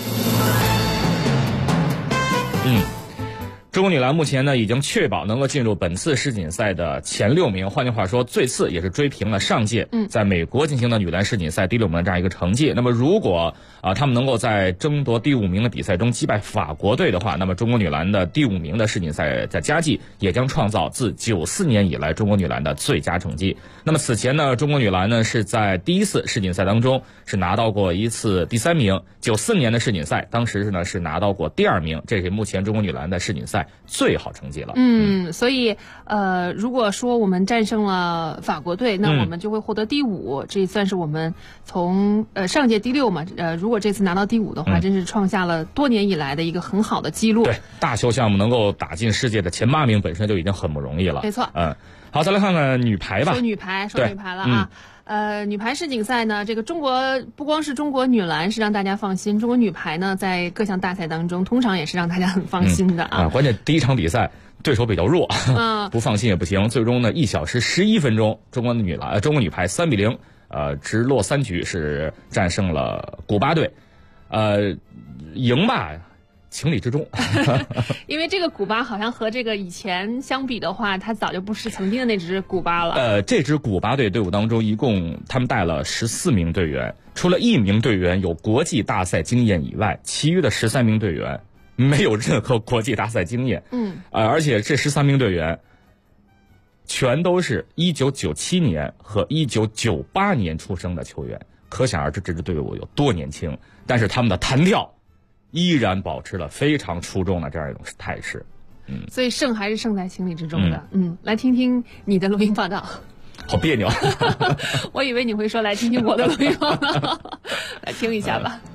中国女篮目前呢已经确保能够进入本次世锦赛的前6名，换句话说，最次也是追平了上届在美国进行的女篮世锦赛第6名的这样一个成绩。那么如果他们能够在争夺第5名的比赛中击败法国队的话，那么中国女篮的第5名的世锦赛的佳绩也将创造自94年以来中国女篮的最佳成绩。那么此前呢，中国女篮呢是在第一次世锦赛当中是拿到过一次第3名，94年的世锦赛当时呢是拿到过第2名，这是目前中国女篮的世锦赛最好成绩了。 所以如果说我们战胜了法国队，那我们就会获得第5，这算是我们从上届第6嘛，如果这次拿到第5的话，真是创下了多年以来的一个很好的记录。 对，大球项目能够打进世界的前8名本身就已经很不容易了。 没错。 好，再来看看女排吧。 说女排了啊。女排世锦赛呢，这个中国不光是中国女篮是让大家放心，中国女排呢在各项大赛当中通常也是让大家很放心的啊。 关键第一场比赛对手比较弱，不放心也不行。最终呢1小时11分钟，中国女排3比0，直落3局是战胜了古巴队，赢吧。情理之中。 因为这个古巴好像和这个以前相比的话，它早就不是曾经的那支古巴了。 这支古巴队队伍当中，一共他们带了14名队员，除了1名队员有国际大赛经验以外，其余的13名队员没有任何国际大赛经验。而且这13名队员全都是1997年和1998年出生的球员，可想而知这支队伍有多年轻。但是他们的弹跳依然保持了非常出众的这样一种态势。 所以胜还是胜在情理之中的。来听听你的录音报道。 好别扭。 我以为你会说来听听我的录音报道。来听一下吧。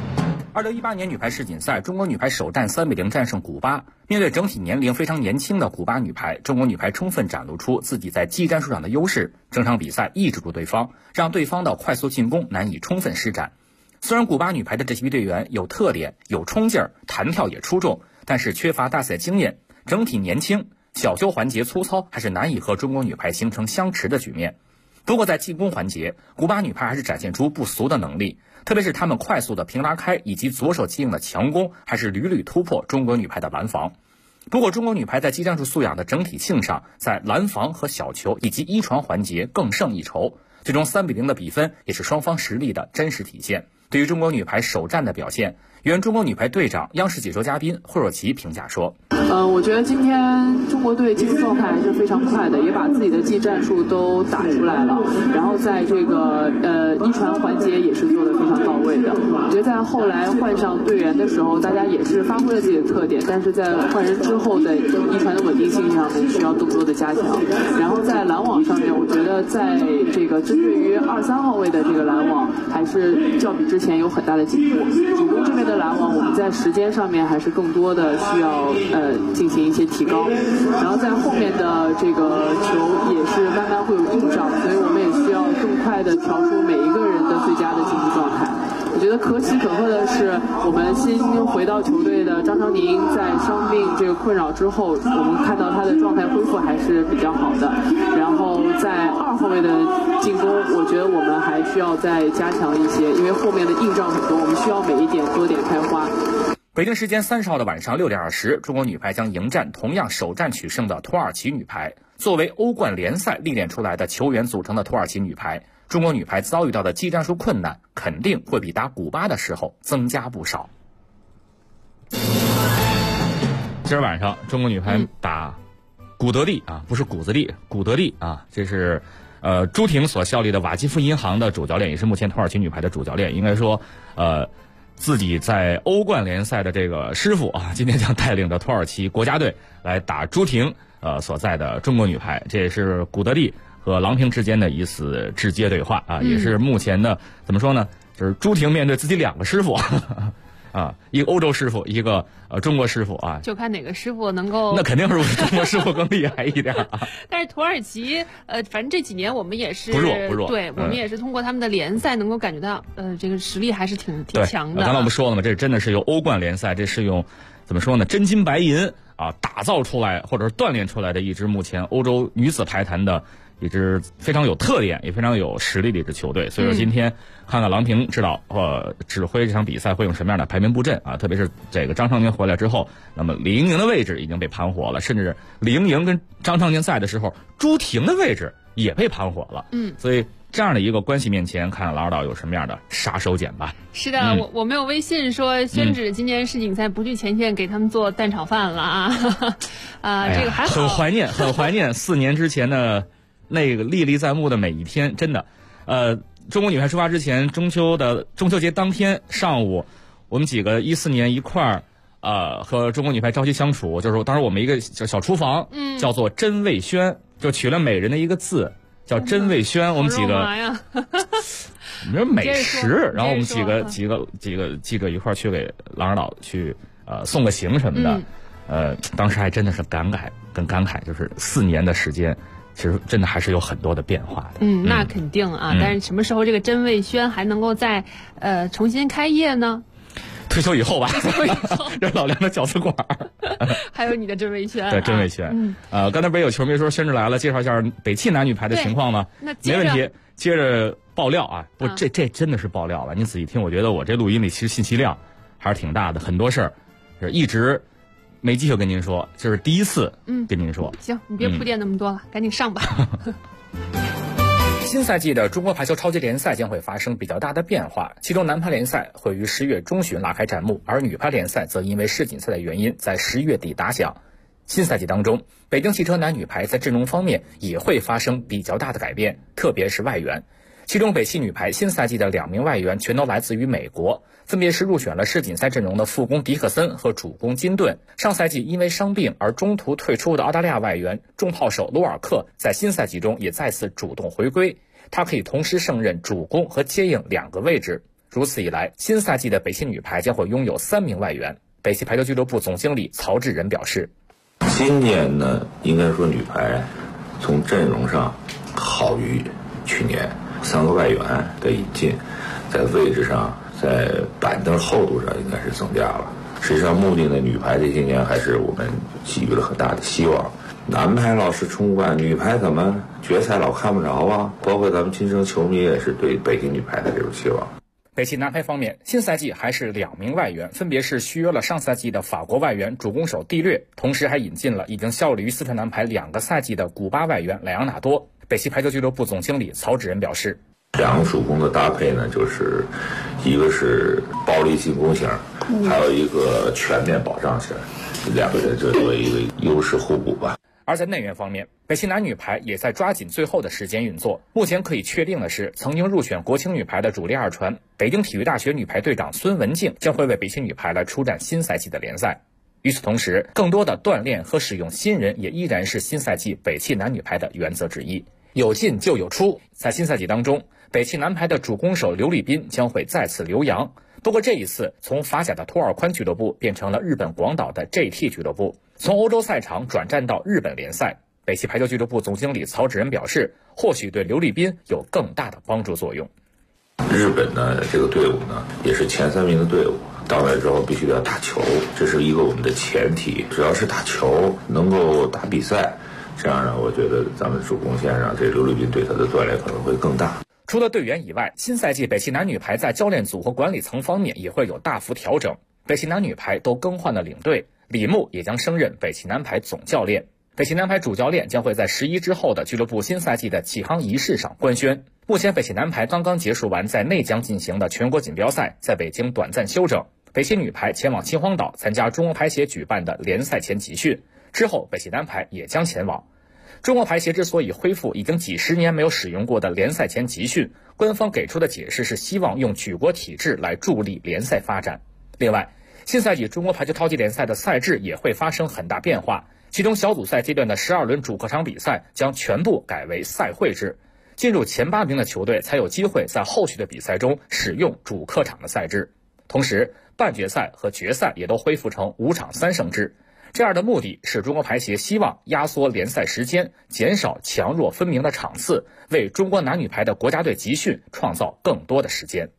2018年女排世锦赛，中国女排首战3比0战胜古巴。面对整体年龄非常年轻的古巴女排，中国女排充分展露出自己在技战术上的优势，整场比赛抑制住对方，让对方的快速进攻难以充分施展。虽然古巴女排的这批队员有特点、有冲劲儿，弹跳也出众，但是缺乏大赛经验，整体年轻，小球环节粗糙，还是难以和中国女排形成相持的局面。不过在进攻环节，古巴女排还是展现出不俗的能力，特别是他们快速的平拉开以及左手接应的强攻，还是屡屡突破中国女排的拦防。不过中国女排在技战术素养的整体性上，在拦防和小球以及一传环节更胜一筹。 最终3-0的比分也是双方实力的真实体现。对于中国女排首战的表现，原中国女排队长、央视解说嘉宾惠若琪评价说： 我觉得今天中国队进入状态还是非常快的，也把自己的技战术都打出来了，然后在这个一传环节也是做得非常到位的。我觉得在后来换上队员的时候，大家也是发挥了自己的特点，但是在换人之后的一传的稳定性上面需要更多的加强。然后在拦网上面，我觉得在这个针对于2、3号位的这个拦网，还是较比之前有很大的进步。主攻这边的拦网，我们在时间上面还是更多的需要进行一些提高，然后在后面的这个球也是慢慢会有硬仗，所以我们也需要更快的调出每一个人的最佳的竞技状态。我觉得可喜可贺的是，我们新回到球队的张常宁在伤病这个困扰之后，我们看到他的状态恢复还是比较好的。然后在2号位的进攻，我觉得我们还需要再加强一些，因为后面的硬仗很多，我们需要每一点多点开花。 北京时间30号的晚上6点20，中国女排将迎战同样首战取胜的土耳其女排。作为欧冠联赛历练出来的球员组成的土耳其女排，中国女排遭遇到的技战术困难肯定会比打古巴的时候增加不少。今儿晚上中国女排打古德利啊，不是谷子地，古德利啊，这是朱婷所效力的瓦基夫银行的主教练，也是目前土耳其女排的主教练。应该说自己在欧冠联赛的这个师傅啊，今天将带领着土耳其国家队来打朱婷所在的中国女排。这也是古德利和郎平之间的一次直接对话啊，也是目前的怎么说呢？就是朱婷面对自己2个师傅啊，一个欧洲师傅，一个中国师傅啊， 就看哪个师傅能够。 那肯定是中国师傅更厉害一点啊。 但是土耳其反正这几年我们也是不弱， 对，我们也是通过他们的联赛能够感觉到这个实力还是挺强的。 刚才我们说了嘛，这真的是由欧冠联赛，这是用怎么说呢，真金白银啊打造出来或者是锻炼出来的一支目前欧洲女子排坛的一支非常有特点也非常有实力的一支球队。所以说今天看看郎平指导指挥这场比赛会用什么样的排兵布阵啊，特别是这个张常宁回来之后，那么李盈莹的位置已经被盘活了，甚至李盈莹跟张常宁在的时候，朱婷的位置也被盘活了。所以这样的一个关系面前，看郎指导有什么样的杀手锏吧。 是的，我们有微信说宣指今年世锦赛不去前线给他们做蛋炒饭了啊这个还好， 很怀念4年之前的那个历历在目的每一天，真的。中国女排出发之前，中秋节当天上午，我们几个14年一块儿和中国女排朝夕相处，就是当时我们一个小厨房，叫做真味轩，就取了美人的一个字，叫真味轩。我们几个，我们说美食，然后我们几个记者一块儿去给郎指导去送个行什么的，当时还真的是感慨，就是4年的时间。其实真的还是有很多的变化的。 那肯定啊，但是什么时候这个真味轩还能够再重新开业呢？ 退休以后吧，这老梁的饺子馆还有你的真味轩， 对，真味轩。刚才不是有球迷说宣指来了，介绍一下北汽男女排的情况吗？ 那没问题，接着爆料啊，不，这真的是爆料了。你仔细听，我觉得我这录音里其实信息量还是挺大的，很多事儿是一直没机会跟您说，就是第一次跟您说。 行，你别铺垫那么多了，赶紧上吧。 新赛季的中国排球超级联赛将会发生比较大的变化，其中男排联赛会于10月中旬拉开战幕，而女排联赛则因为世锦赛的原因在10月底打响。新赛季当中，北京汽车男女排在阵容方面也会发生比较大的改变，特别是外援。其中北汽女排新赛季的2名外援全都来自于美国，分别是入选了世锦赛阵容的副攻迪克森和主攻金顿。上赛季因为伤病而中途退出的澳大利亚外援重炮手罗尔克在新赛季中也再次主动回归，他可以同时胜任主攻和接应2个位置。如此一来，新赛季的北汽女排将会拥有3名外援。北汽排球俱乐部总经理曹志仁表示， 今年呢，应该说女排从阵容上好于去年，3个外援的引进，在位置上，在板凳厚度上应该是增加了。实际上，目的呢，女排这些年还是我们寄予了很大的希望。男排老是冲冠，女排怎么决赛老看不着啊？包括咱们金声球迷也是对北京女排的这种期望。 北汽男排方面，新赛季还是2名外援，分别是续约了上赛季的法国外援主攻手蒂略，同时还引进了已经效力于四川男排2个赛季的古巴外援莱昂纳多。 北溪排球俱乐部总经理曹芷仁表示， 两个主攻的搭配呢，就是一个是暴力进攻型，还有一个全面保障型，两个人这作为一个优势互补吧。 而在内援方面，北溪男女排也在抓紧最后的时间运作。目前可以确定的是，曾经入选国青女排的主力二传北京体育大学女排队长孙文静将会为北溪女排来出战新赛季的联赛。与此同时，更多的锻炼和使用新人也依然是新赛季北汽男女排的原则之一。有进就有出，在新赛季当中，北汽男排的主攻手刘立斌将会再次留洋。不过这一次，从法甲的托尔宽俱乐部变成了日本广岛的 JT 俱乐部，从欧洲赛场转战到日本联赛。北汽排球俱乐部总经理曹芷仁表示，或许对刘立斌有更大的帮助作用。 日本呢，这个队伍呢也是前3名的队伍，到那之后必须得要打球，这是一个我们的前提。只要是打球，能够打比赛，这样呢，我觉得咱们主攻线上这刘立斌对他的锻炼可能会更大。 除了队员以外，新赛季北汽男女排在教练组和管理层方面也会有大幅调整。北汽男女排都更换了领队，李牧也将升任北汽男排总教练。北汽男排主教练将会在11之后的俱乐部新赛季的启航仪式上官宣。目前北汽男排刚刚结束完在内江进行的全国锦标赛，在北京短暂休整。北汽女排前往秦皇岛参加中国排协举办的联赛前集训，之后北汽男排也将前往。中国排协之所以恢复已经几十年没有使用过的联赛前集训，官方给出的解释是希望用举国体制来助力联赛发展。另外，新赛季中国排球超级联赛的赛制也会发生很大变化，其中小组赛阶段的12轮主客场比赛将全部改为赛会制，进入前8名的球队才有机会在后续的比赛中使用主客场的赛制。同时，半决赛和决赛也都恢复成5场3胜制。这样的目的是中国排协希望压缩联赛时间，减少强弱分明的场次，为中国男女排的国家队集训创造更多的时间。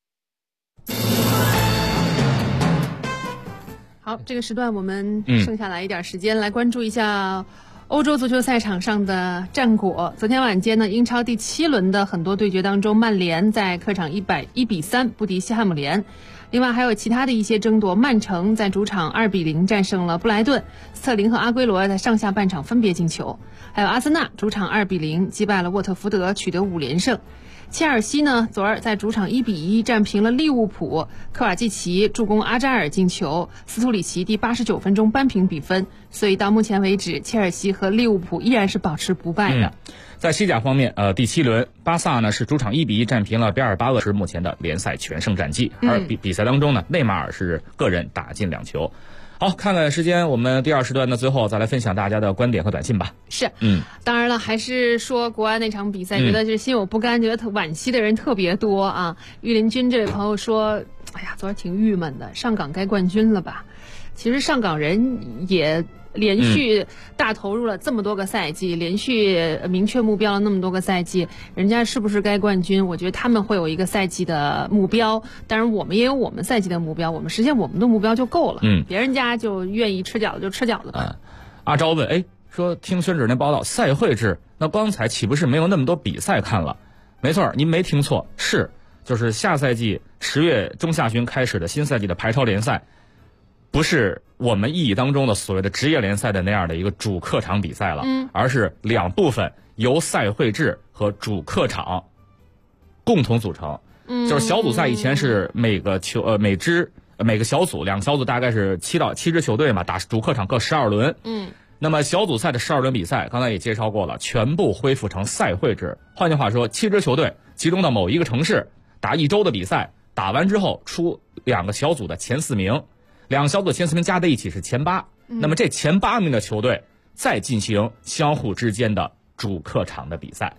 好，这个时段我们剩下来一点时间来关注一下欧洲足球赛场上的战果。昨天晚间呢，英超第7轮的很多对决当中，曼联在客场1比3不敌西汉姆联。另外还有其他的一些争夺，曼城在主场2比0战胜了布莱顿，斯特林和阿圭罗在上下半场分别进球。还有阿森纳主场2比0击败了沃特福德，取得5连胜。切尔西呢，昨儿在主场1比1战平了利物浦，科瓦季奇助攻阿扎尔进球，斯图里奇第89分钟扳平比分，所以到目前为止，切尔西和利物浦依然是保持不败的。 在西甲方面，第7轮，巴萨呢是主场1比1战平了比尔巴鄂，是目前的联赛全胜战绩。而比赛当中呢，内马尔是个人打进2球。好，看看时间，我们第2时段的最后再来分享大家的观点和短信吧。 是，当然了，还是说国安那场比赛，觉得是心有不甘，觉得惋惜的人特别多啊。御林军这位朋友说，哎呀，昨儿挺郁闷的，上港该冠军了吧？其实上港人也连续大投入了这么多个赛季，连续明确目标了那么多个赛季，人家是不是该冠军？我觉得他们会有一个赛季的目标，当然我们也有我们赛季的目标，我们实现我们的目标就够了。别人家就愿意吃饺子就吃饺子吧。 阿昭问，说听宣纸那报道，赛会制，那刚才岂不是没有那么多比赛看了？没错，您没听错，就是下赛季10月中下旬开始的新赛季的排超联赛。不是我们意义当中的所谓的职业联赛的那样的一个主客场比赛了，而是2部分由赛会制和主客场共同组成。就是小组赛以前是每个小组2个小组大概是7支球队嘛，打主客场各12轮。那么小组赛的12轮比赛，刚才也介绍过了，全部恢复成赛会制。换句话说，7支球队集中到某一个城市打1周的比赛，打完之后出2个小组的前4名。2个小组前4名加在一起是前8，那么这前8名的球队再进行相互之间的主客场的比赛。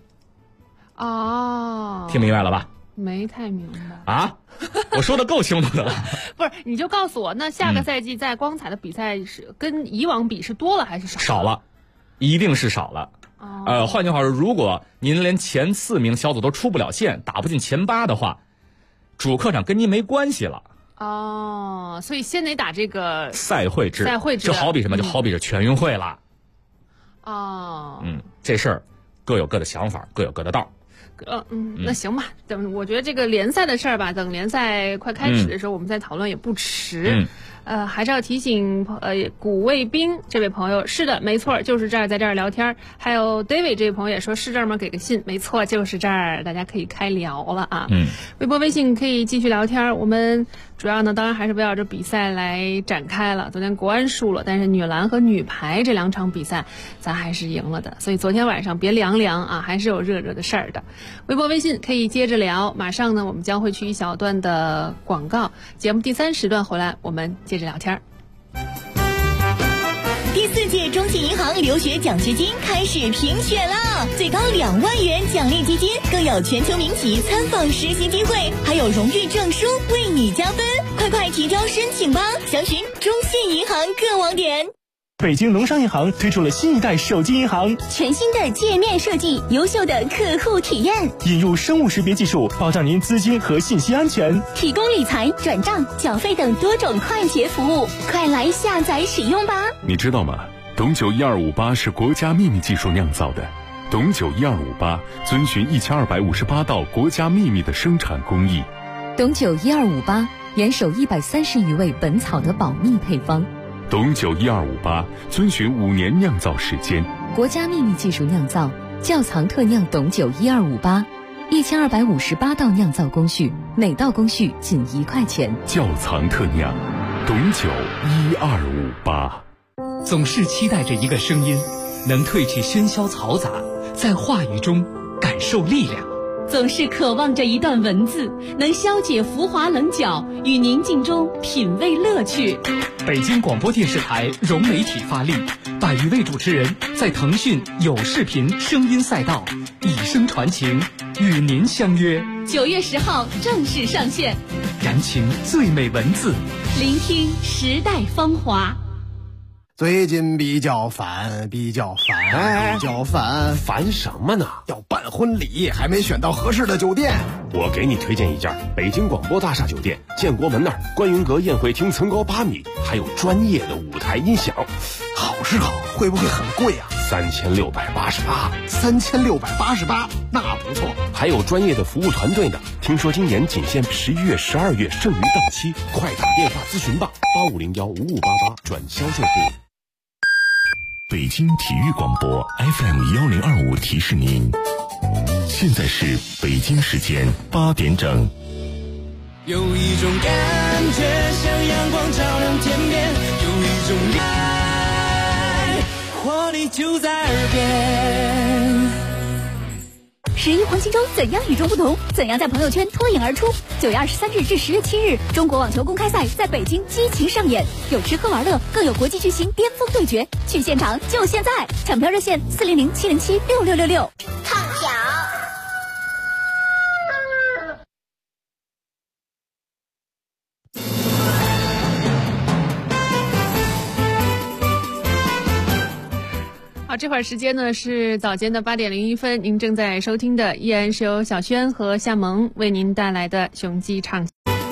哦， 听明白了吧？ 没太明白啊，我说的够清楚的了。 不是，你就告诉我，那下个赛季在光彩的比赛是跟以往比是多了还是少了？ 少了，一定是少了。换句话说，如果您连前4名小组都出不了线，打不进前8的话，主客场跟您没关系了。 所以先得打这个赛会制，就好比什么？就好比是全运会了。这事儿各有各的想法，各有各的道。 那行吧，我觉得这个联赛的事儿吧，等联赛快开始的时候，我们再讨论也不迟。 还是要提醒古卫兵这位朋友，是的，没错，就是这儿，在这儿聊天。还有 David 这位朋友也说是这儿吗？给个信，没错，就是这儿，大家可以开聊了啊。微博、微信可以继续聊天。我们主要呢，当然还是围绕着比赛来展开了。昨天国安输了，但是女篮和女排这2场比赛咱还是赢了的，所以昨天晚上别凉凉啊，还是有热热的事儿的。微博、微信可以接着聊。马上呢，我们将会去一小段的广告，节目第3时段回来，我们接着聊天。 第4届中信银行留学奖学金开始评选啦！最高2万元奖励基金，更有全球民企参访实习机会，还有荣誉证书为你加分。快提交申请吧！详询中信银行各网点。 北京农商银行推出了新一代手机银行， 全新的界面设计，优秀的客户体验， 引入生物识别技术，保障您资金和信息安全， 提供理财、转账、缴费等多种快捷服务，快来下载使用吧！ 你知道吗？董酒1258是国家秘密技术酿造的，董酒1258遵循1258道国家秘密的生产工艺。 董酒1258严守130余味本草的保密配方。 董酒1258遵循5年酿造时间， 国家秘密技术酿造，窖藏特酿董酒1258，1258道酿造工序，每道工序仅1块钱。 窖藏特酿，董酒1258。 总是期待着一个声音，能褪去喧嚣嘈杂，在话语中感受力量。 总是渴望着一段文字，能消解浮华棱角，与宁静中品味乐趣。 北京广播电视台融媒体发力，100余位主持人在腾讯有视频声音赛道以声传情，与您相约。 9月10号正式上线， 燃情最美文字， 聆听时代芳华。 最近比较烦， 烦什么呢？ 要办婚礼，还没选到合适的酒店。 我给你推荐一家北京广播大厦酒店，建国门那儿观云阁宴会厅层高8米，还有专业的舞台音响。 好是好，会不会很贵啊 ？3688， 那不错。 还有专业的服务团队呢。听说今年仅限11月、12月，剩余档期，快打电话咨询吧，85015588转销售部。 北京体育广播 FM1025提示您，现在是北京时间8点整。 有一种感觉像阳光照亮天边，有一种爱，活力就在耳边。 11黄金周怎样与众不同？怎样在朋友圈脱颖而出？9月23日至10月7日，中国网球公开赛在北京激情上演，有吃喝玩乐，更有国际巨星巅峰对决。去现场就现在！抢票热线400-707-6666。 畅想。 好，这会儿时间呢是早间的8点01分，您正在收听的依然是由小轩和夏萌为您带来的雄鸡畅。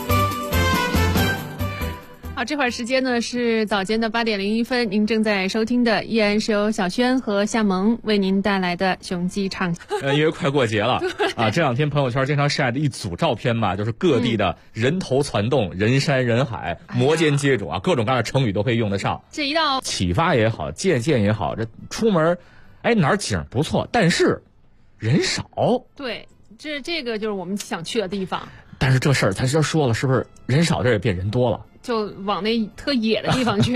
好，这会儿时间呢是早间的8点01分，您正在收听的依然是由小轩和夏萌为您带来的雄鸡畅。 因为快过节了啊，这2天朋友圈经常晒的一组照片嘛，就是各地的人头攒动、人山人海、摩肩接踵啊，各种各样的成语都可以用得上。 这一道启发也好，借鉴也好，这出门哪儿景不错，但是人少。 对，这个就是我们想去的地方。 但是这事儿咱这说了，是不是人少这也变人多了？ 就往那特野的地方去。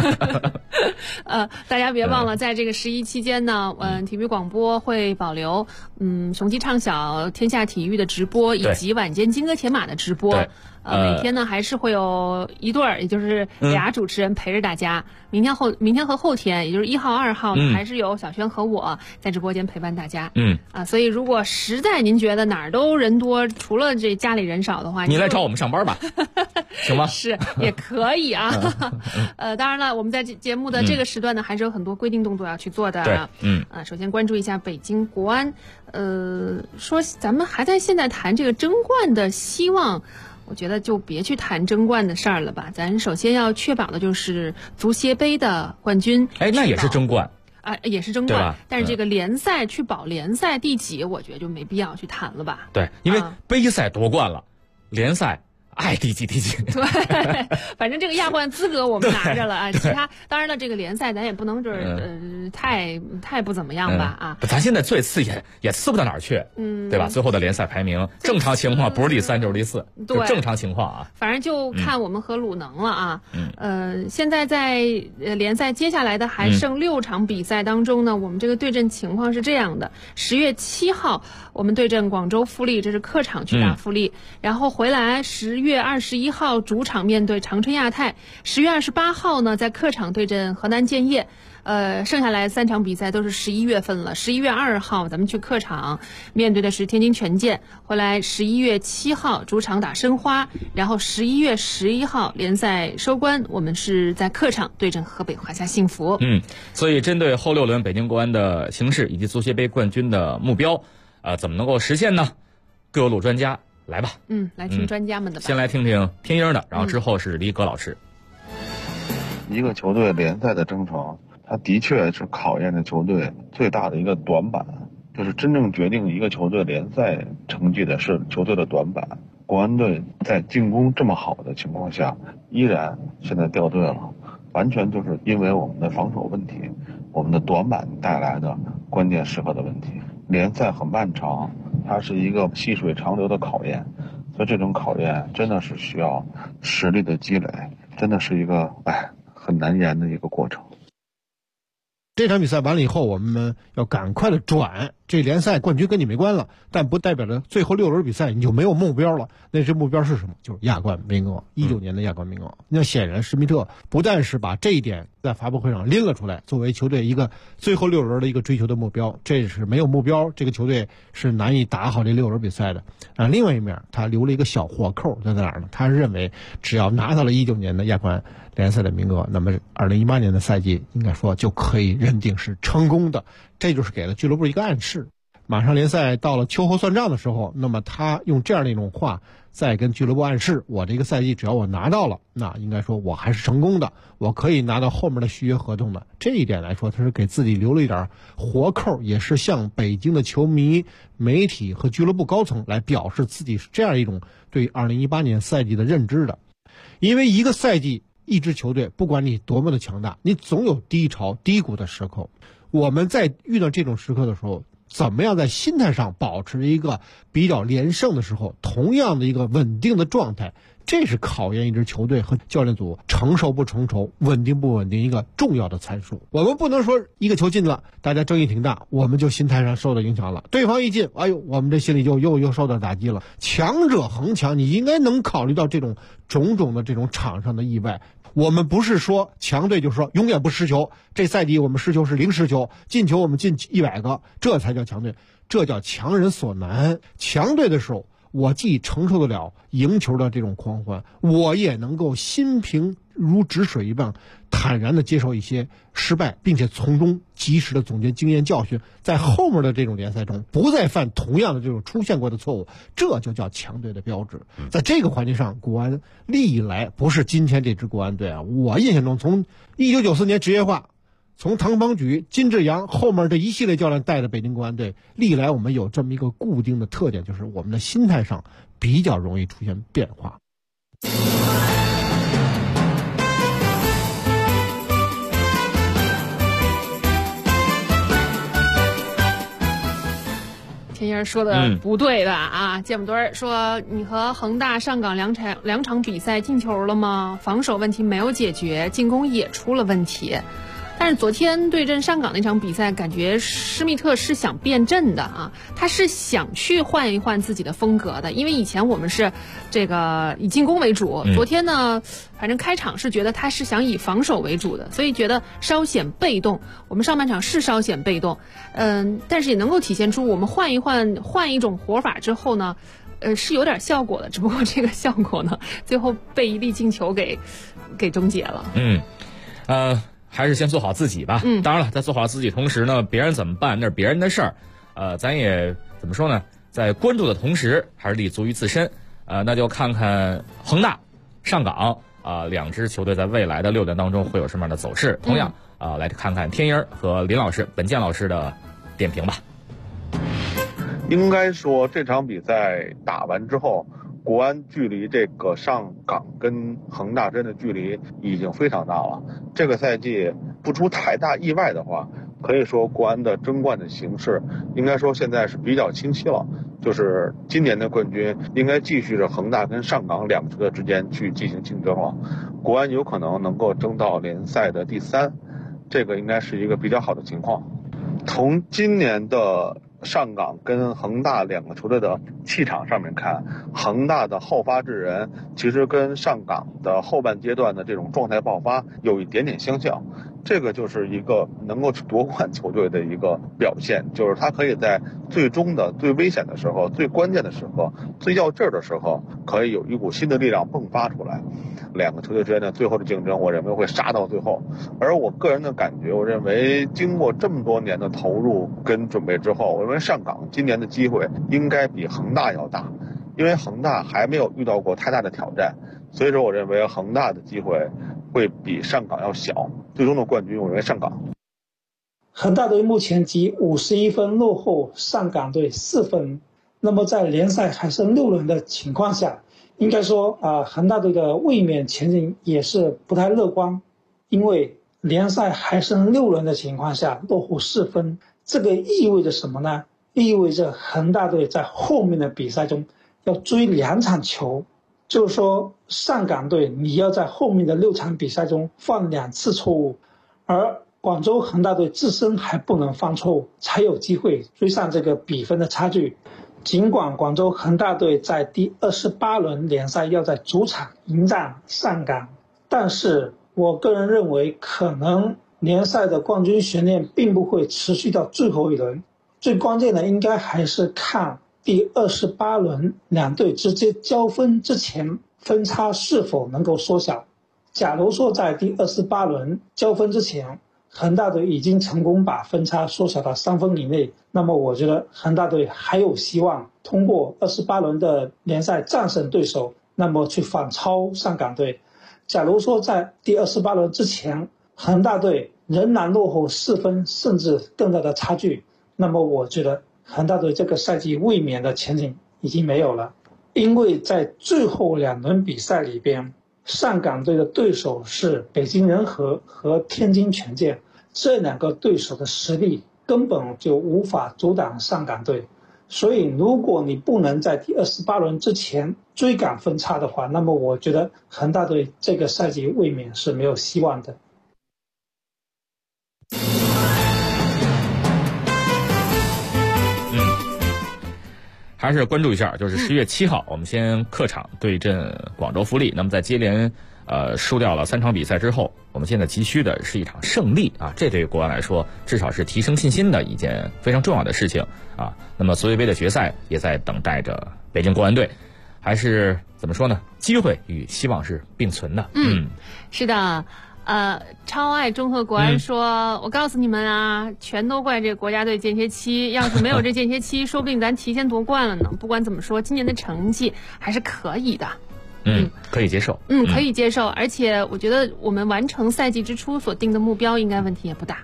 大家别忘了，在这个11期间呢，体育广播会保留雄鸡畅晓、天下体育的直播，以及晚间金戈铁马的直播。每天呢还是会有一对儿，也就是俩主持人陪着大家。明天和后天，也就是1号、2号呢，还是有小轩和我在直播间陪伴大家。所以如果实在您觉得哪儿都人多，除了这家里人少的话， 你来找我们上班吧，行吗？ 是也可以啊。当然了，我们在节目的这个时段呢，还是有很多规定动作要去做的。首先关注一下北京国安。说咱们还在现在谈这个争冠的希望。我觉得就别去谈争冠的事儿了吧，咱首先要确保的就是足协杯的冠军。 那也是争冠啊，也是争冠，但是这个联赛去保联赛第几，我觉得就没必要去谈了吧。 对，因为杯赛夺冠了，联赛爱第几第几。 对，反正这个亚冠资格我们拿着了啊。其他当然了，这个联赛咱也不能就是太不怎么样吧啊。 咱现在最次也次不到哪儿去，对吧？最后的联赛排名，正常情况不是第3就是第4，就正常情况啊。 反正就看我们和鲁能了啊。现在在联赛接下来的还剩6场比赛当中呢，我们这个对阵情况是这样的：10月7号我们对阵广州富力，这是客场去打富力，然后回来10月21号主场面对长春亚泰，10月28号呢在客场对阵河南建业。剩下来3场比赛都是11月份了。11月2号咱们去客场面对的是天津权健，回来11月7号主场打申花，然后11月11号联赛收官，我们是在客场对阵河北华夏幸福。 所以针对后6轮北京国安的形势以及足协杯冠军的目标，怎么能够实现呢？各有鲁专家来吧。 来听专家们的吧。 先来听听天鹰的，然后之后是李葛老师。 一个球队联赛的征程，它的确是考验着球队最大的一个短板，就是真正决定一个球队联赛成绩的是球队的短板。国安队在进攻这么好的情况下，依然现在掉队了，完全就是因为我们的防守问题，我们的短板带来的关键时刻的问题。联赛很漫长，它是一个细水长流的考验，所以这种考验真的是需要实力的积累，真的是一个很难言的一个过程。 这场比赛完了以后，我们要赶快的转，这联赛冠军跟你没关了，但不代表着最后6轮比赛你就没有目标了。那这目标是什么？就是亚冠名额，19年的亚冠名额。那显然施密特不但是把这一点在发布会上拎了出来，作为球队一个最后6轮的一个追求的目标，这是没有目标，这个球队是难以打好这6轮比赛的。另外一面，他留了一个小活扣在哪儿呢？他认为只要拿到了19年的亚冠联赛的名额，那么2018年的赛季应该说就可以认定是成功的，这就是给了俱乐部一个暗示。马上联赛到了秋后算账的时候，那么他用这样的一种话再跟俱乐部暗示，我这个赛季只要我拿到了，那应该说我还是成功的，我可以拿到后面的续约合同的。这一点来说，他是给自己留了一点活扣，也是向北京的球迷、媒体和俱乐部高层来表示自己是这样一种对2018年赛季的认知的。因为一个赛季一支球队不管你多么的强大，你总有低潮低谷的时刻。我们在遇到这种时刻的时候，怎么样在心态上保持一个比较连胜的时候同样的一个稳定的状态，这是考验一支球队和教练组成熟不成熟、稳定不稳定一个重要的参数。我们不能说一个球进了，大家争议挺大，我们就心态上受到影响了，对方一进，我们这心里就又受到打击了。强者恒强，你应该能考虑到这种种种的这种场上的意外。我们不是说强队就是说永远不失球，这赛季我们失球是0失球，进球我们进100个，这才叫强队，这叫强人所难。强队的时候，我既承受得了赢球的这种狂欢，我也能够心平如止水一般坦然的接受一些失败，并且从中及时的总结经验教训，在后面的这种联赛中不再犯同样的这种出现过的错误，这就叫强队的标志。在这个环节上，国安历来不是今天这支国安队啊，我印象中从1994年职业化，从唐方举、金志扬后面这一系列教练带的北京国安队，历来我们有这么一个固定的特点，就是我们的心态上比较容易出现变化。 天鹰说的不对的啊！芥末墩儿说，你和恒大上港两场比赛进球了吗？防守问题没有解决，进攻也出了问题。但是昨天对阵上港那场比赛，感觉施密特是想变阵的啊，他是想去换一换自己的风格的。因为以前我们是这个以进攻为主，昨天呢，反正开场是觉得他是想以防守为主的，所以觉得稍显被动。我们上半场是稍显被动，但是也能够体现出我们换一种活法之后呢，是有点效果的。只不过这个效果呢，最后被一粒进球给终结了。 还是先做好自己吧。当然了，在做好自己同时呢，别人怎么办那是别人的事儿。咱也怎么说呢，在关注的同时，还是立足于自身。那就看看恒大、上港两支球队在未来的6轮当中会有什么样的走势。同样来看看天鹰和林老师、本健老师的点评吧。 应该说这场比赛打完之后， 国安距离这个上港跟恒大之间的距离已经非常大了。这个赛季不出太大意外的话，可以说国安的争冠的形势应该说现在是比较清晰了，就是今年的冠军应该继续着恒大跟上港两个球队之间去进行竞争了。国安有可能能够争到联赛的第3，这个应该是一个比较好的情况。从今年的上港跟恒大两个球队的气场上面看，恒大的后发制人其实跟上港的后半阶段的这种状态爆发有一点点相像，这个就是一个能够夺冠球队的一个表现，就是他可以在最终的最危险的时候、最关键的时候、最要劲儿的时候，可以有一股新的力量迸发出来。两个球队之间的最后的竞争，我认为会杀到最后。而我个人的感觉，我认为经过这么多年的投入跟准备之后，我认为上港今年的机会应该比恒大要大，因为恒大还没有遇到过太大的挑战，所以说我认为恒大的机会会比上港要小。最终的冠军，我认为上港。 恒大队目前积51分，落后上港队4分。那么在联赛还剩6轮的情况下，应该说恒大队的卫冕前景也是不太乐观，因为联赛还剩6轮的情况下落后4分，这个意味着什么呢？意味着恒大队在后面的比赛中要追2场球，就是说上港队你要在后面的6场比赛中犯2次错误，而广州恒大队自身还不能犯错误，才有机会追上这个比分的差距。尽管广州恒大队在第28轮联赛要在主场迎战上港，但是我个人认为可能联赛的冠军悬念并不会持续到最后一轮，最关键的应该还是看第28轮两队直接交锋之前分差是否能够缩小。假如说在第28轮交锋之前恒大队已经成功把分差缩小到3分以内，那么我觉得恒大队还有希望通过28轮的联赛战胜对手，那么去反超上港队。假如说在第28轮之前恒大队仍然落后4分甚至更大的差距，那么我觉得恒大队这个赛季卫冕的前景已经没有了。因为在最后2轮比赛里边，上港队的对手是北京人和天津权健，这2个对手的实力根本就无法阻挡上港队，所以如果你不能在第28轮之前追赶分差的话，那么我觉得恒大队这个赛季卫冕是没有希望的。 还是关注一下，就是10月7号，我们先客场对阵广州富力。那么在接连输掉了3场比赛之后，我们现在急需的是一场胜利啊！这对于国安来说，至少是提升信心的一件非常重要的事情啊。那么足协杯的决赛也在等待着北京国安队，还是怎么说呢？机会与希望是并存的。 是的。超爱中赫国安说，我告诉你们啊，全都怪这个国家队间歇期，要是没有这间歇期，说不定咱提前夺冠了呢。不管怎么说，今年的成绩还是可以的。 可以接受。 可以接受，而且我觉得我们完成赛季之初所定的目标，应该问题也不大。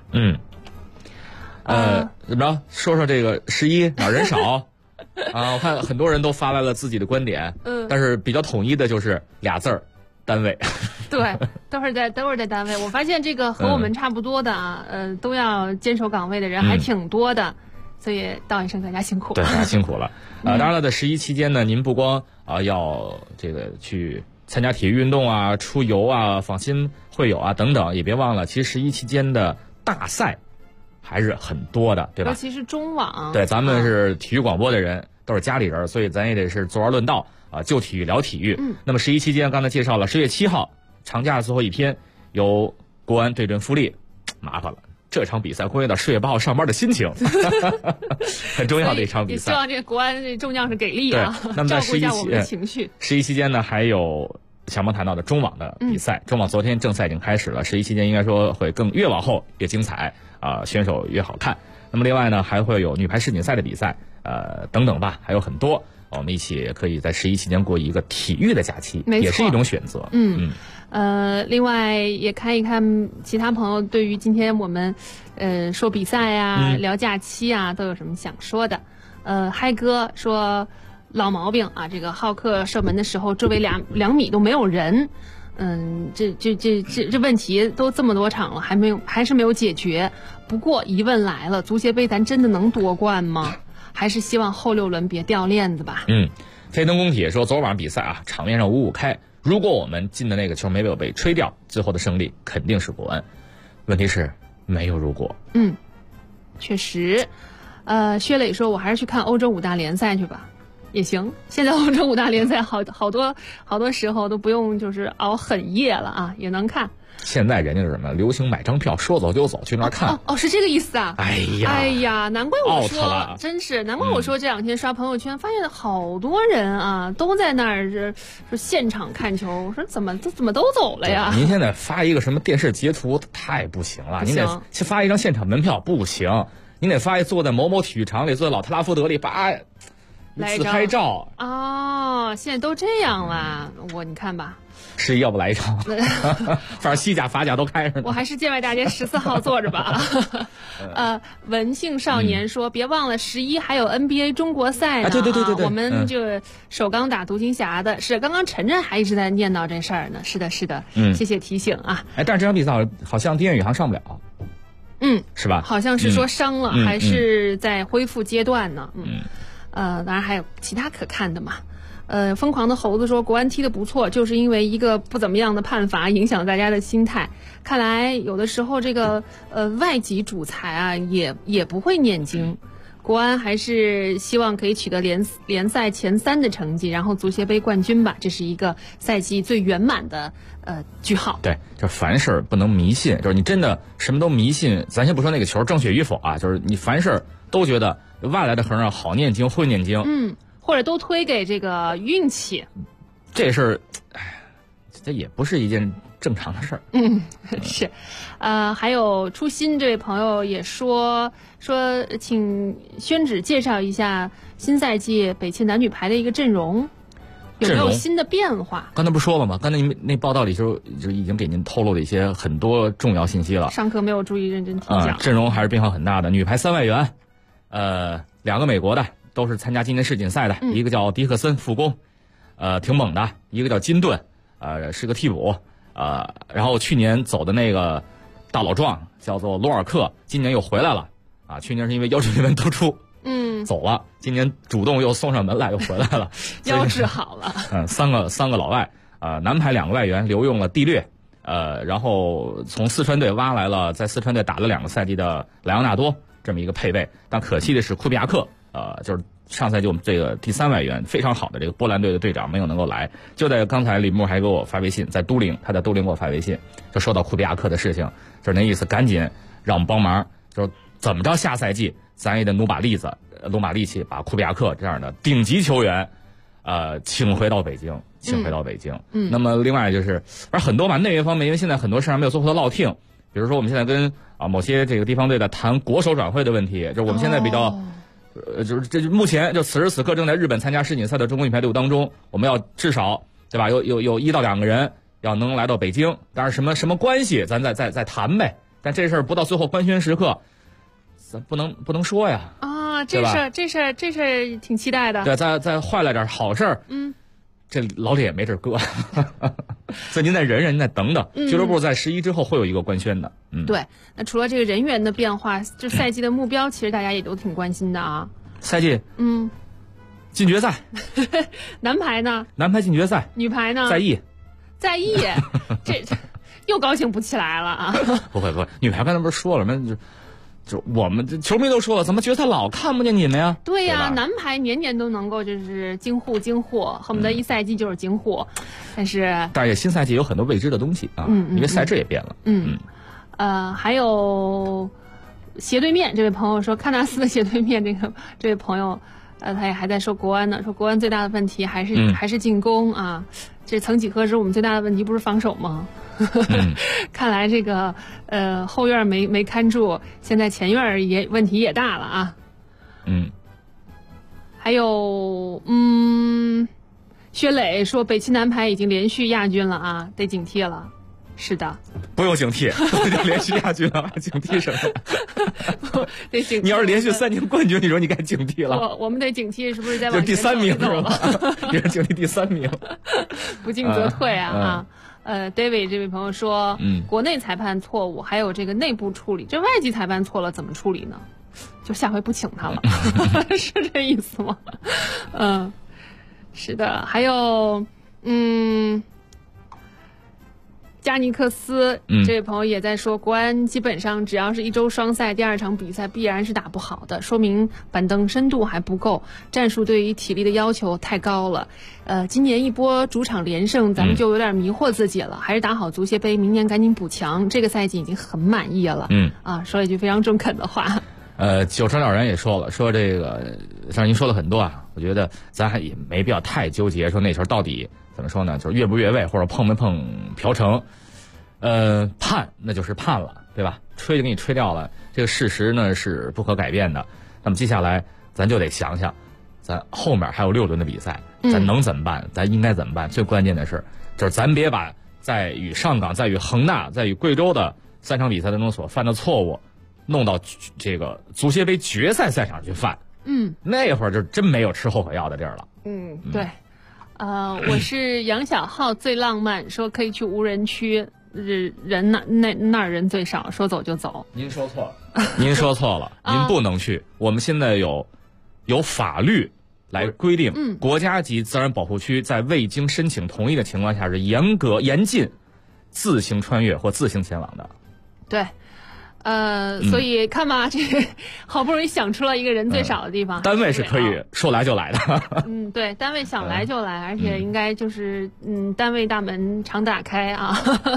怎么着？说说这个11哪人少啊？我看很多人都发来了自己的观点，但是比较统一的就是俩字儿。单位， 对，都是在单位。我发现这个和我们差不多的啊，都要坚守岗位的人还挺多的，所以道一声大家辛苦。 对，大家辛苦了。当然了，在11期间呢，您不光要这个去参加体育运动啊、出游啊、访亲会友啊等等，也别忘了，其实11期间的大赛还是很多的，对吧？ 尤其是中网。 对，咱们是体育广播的人，都是家里人，所以咱也得是坐而论道。就体育聊体育。那么11期间刚才介绍了10月7号长假的最后一天，由国安对阵富力，麻烦了。这场比赛关系到10月8号上班的心情，很重要的一场比赛。 也希望这个国安这众将士给力啊， 那么在照顾一下我们的情绪。 11期间呢，还有小梦谈到的中网的比赛，中网昨天正赛已经开始了，11期间应该说会越往后越精彩选手越好看。那么另外呢，还会有女排世锦赛的比赛，等等吧，还有很多。我们一起可以在11期间过一个体育的假期，也是一种选择。 另外也看一看其他朋友对于今天我们说比赛啊、聊假期啊都有什么想说的。嗨哥说， 老毛病啊，这个浩克射门的时候周围两米都没有人。这问题都这么多场了，还是没有解决。不过疑问来了，足协杯咱真的能夺冠吗？还是希望后6轮别掉链子吧。 飞腾工体说，昨晚上比赛啊，场面上5-5开，如果我们进的那个球没有被吹掉，最后的胜利肯定是国安。问题是没有如果。 确实。薛磊说，我还是去看欧洲5大联赛去吧。也行，现在欧洲5大联赛好多时候都不用就是熬很夜了啊，也能看。 现在人家是什么？流行买张票，说走就走，去那儿看。 是这个意思啊！ 哎呀，难怪我说，真是难怪我说这2天刷朋友圈，发现好多人啊都在那儿说现场看球，我说怎么都走了呀？ 您现在发一个什么电视截图太不行了，您得去发一张现场门票不行，您得发一坐在某某体育场里，坐在老特拉福德里自拍照现在都这样了，你看吧 ，11要不来一张，反正西甲、法甲都开着呢。 我还是建外大街14号坐着吧。文姓少年说，别忘了11还有 NBA 中国赛呢。 对， 我们就首钢打独行侠的，是刚刚晨晨还一直在念叨这事儿呢。是的，谢谢提醒啊。 但是这场比赛好像丁彦雨航上不了。是吧？ 好像是说伤了，还是在恢复阶段呢。当然还有其他可看的嘛。疯狂的猴子说，国安踢得不错，就是因为一个不怎么样的判罚影响大家的心态。看来有的时候这个外籍主裁啊也不会念经。国安还是希望可以取得联赛前3的成绩，然后足协杯冠军吧，这是一个赛季最圆满的句号。 对，就凡事不能迷信，就是你真的什么都迷信，咱先不说那个球正确与否啊，就是你凡事都觉得外来的和尚好念经会念经， 或者都推给这个运气， 这事儿，这也不是一件正常的事儿。 是，还有初心这位朋友也说，请宣旨介绍一下新赛季北汽男女排的一个阵容，有没有新的变化？ 刚才不是说了吗？刚才那报道里就已经给您透露了一些很多重要信息了。 上课没有注意认真听讲。 阵容还是变化很大的。女排3外援，2个美国的，都是参加今年世锦赛的，一个叫迪克森副攻，挺猛的；一个叫金顿，是个替补。然后去年走的那个大老壮叫做罗尔克，今年又回来了啊！去年是因为腰椎间盘突出，走了，今年主动又送上门来，又回来了， 腰治好了。 三个老外，男排2个外援留用了蒂略，然后从四川队挖来了，在四川队打了2个赛季的莱昂纳多这么一个配备，但可惜的是库比亚克，就是上赛季我们这个第3外援非常好的这个波兰队的队长没有能够来。就在刚才李牧还给我发微信，他在都灵给我发微信，就说到库比亚克的事情，就是那意思，赶紧让我们帮忙，就是怎么着下赛季咱也得努把力气，把库比亚克这样的顶级球员，请回到北京。那么另外就是，而很多内援方面，因为现在很多事情没有做出的落听，比如说我们现在跟某些这个地方队的谈国手转会的问题，就是我们现在比较。就是这目前就此时此刻正在日本参加世锦赛的中国女排队伍当中，我们要至少对吧？有1到2个人要能来到北京，当然什么关系咱再谈呗。但这事儿不到最后官宣时刻，咱不能说呀。 这事儿挺期待的。 对，再坏了点好事儿，这老李也没这搁，所以您再忍忍，您再等等。俱乐部在11之后会有一个官宣的。 对，那除了这个人员的变化，就赛季的目标，其实大家也都挺关心的啊。 赛季，进决赛。 男排呢？ 男排进决赛。 女排呢？ 在役， 这又高兴不起来了啊！ 不会，女排刚才不是说了吗？就我们这球迷都说了，怎么决赛老看不见你们呀？ 对呀，男排年都能够就是惊呼，恨不得一赛季就是惊呼，但是新赛季有很多未知的东西啊，因为赛制也变了。 还有斜对面这位朋友说，喀纳斯的斜对面这位朋友，他也还在说国安呢，说国安最大的问题还是进攻啊。这曾几何时我们最大的问题不是防守吗？看来这个后院没看住，现在前院问题也大了啊。还有薛磊说北汽男排已经连续亚军了啊，得警惕了。 是的， 不用警惕，就连续亚军了，还警惕什么？你要是连续3年冠军，你说你该警惕了。 我们得警惕，是不是在就第3名是吧？也是警惕第3名， 不进则退啊。David 这位朋友说，国内裁判错误，还有这个内部处理，这外籍裁判错了怎么处理呢？就下回不请他了，是这意思吗？是的，还有加尼克斯这位朋友也在说，国安基本上只要是1周双赛，第2场比赛必然是打不好的，说明板凳深度还不够，战术对于体力的要求太高了。今年一波主场连胜，咱们就有点迷惑自己了，还是打好足协杯，明年赶紧补强，这个赛季已经很满意了。说了一句非常中肯的话。 九成鸟人也说了，说这个像您说了很多啊，我觉得咱还也没必要太纠结，说那球到底怎么说呢？就是越不越位，或者碰没碰朴成，判那就是判了，对吧？吹就给你吹掉了，这个事实呢是不可改变的。那么接下来咱就得想想，咱后面还有6轮的比赛，咱能怎么办？咱应该怎么办？最关键的是，就是咱别把在与上港、在与恒大、在与贵州的3场比赛当中所犯的错误，弄到这个足协杯决赛赛场去犯。那会儿就真没有吃后可药的地儿了。 对。我是杨小浩最浪漫，说可以去无人区，人那儿人最少，说走就走。 您说错了，您说错了，您不能去。我们现在有法律来规定，国家级自然保护区在未经申请同意的情况下是严禁自行穿越或自行前往的。 对。所以看吧，这好不容易想出了一个人最少的地方。 单位是可以说来就来的。 对，单位想来就来，而且应该就是单位大门常打开啊。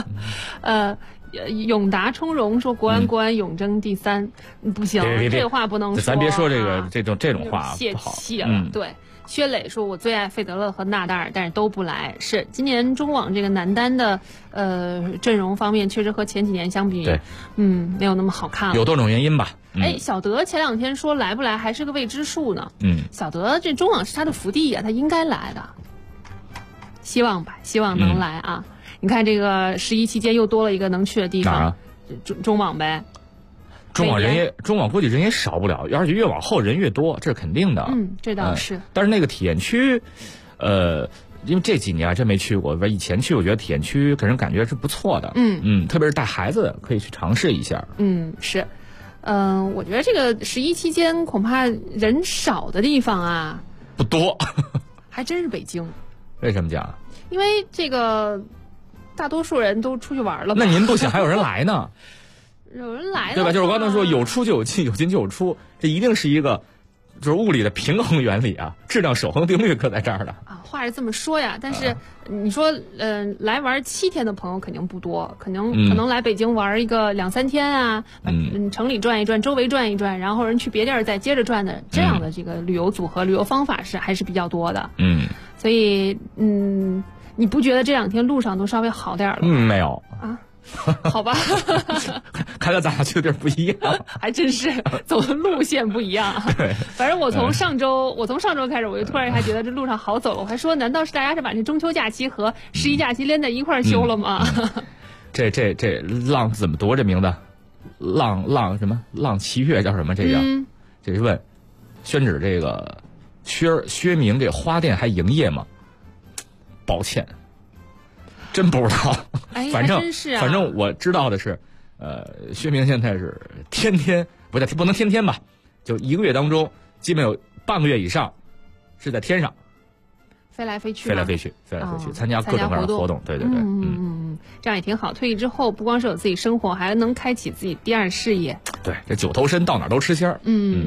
永达充荣说国安永争第3，不行，这个话不能说。 咱别说这种话泄不好。 气了，对。薛磊说：“我最爱费德勒和纳达尔，但是都不来。是今年中网这个男单的阵容方面，确实和前几年相比，没有那么好看了。 有多种原因吧。 小德前2天说来不来还是个未知数呢。小德这中网是他的福地啊，他应该来的。希望吧，希望能来啊。你看这个11期间又多了一个能去的地方， 哪儿啊？ 中网呗。” 中网估计人也少不了，而且越往后人越多，这是肯定的。 这倒是。 但是那个体验区，因为这几年真没去过，以前去我觉得体验区给人感觉是不错的。特别是带孩子的可以去尝试一下。 是。我觉得这个11期间恐怕人少的地方啊不多， 还真是北京。 为什么讲？ 因为这个大多数人都出去玩了嘛。 那您不行，还有人来呢。 有人来了， 对吧？就是我刚才说有出就有进，有进就有出，这一定是一个就是物理的平衡原理啊，质量守恒定律可在这儿的啊。话是这么说呀，但是你说来玩7天的朋友肯定不多，可能来北京玩一个2、3天啊，城里转一转，周围转一转，然后人去别地儿再接着转的，这样的这个旅游组合、旅游方法还是比较多的。所以你不觉得这2天路上都稍微好点了吗？ 没有啊。好吧， 看来咱俩去的地儿不一样， 还真是走的路线不一样。 对， 反正我从上周开始，我就突然还觉得这路上好走了。我还说，难道是大家是把这中秋假期和11假期连在一块儿休了吗？ 这浪怎么读这名字？浪什么？浪七月叫什么？这个这是问，宣指这个薛明这花店还营业吗？抱歉。真不知道，反正我知道的是，薛明现在是天天不能天天吧，就1个月当中，基本有半个月以上是在天上飞来飞去， 参加各种各样的活动。对， 这样也挺好。退役之后，不光是有自己生活，还能开启自己第2事业。 对，这9头身到哪都吃鲜儿。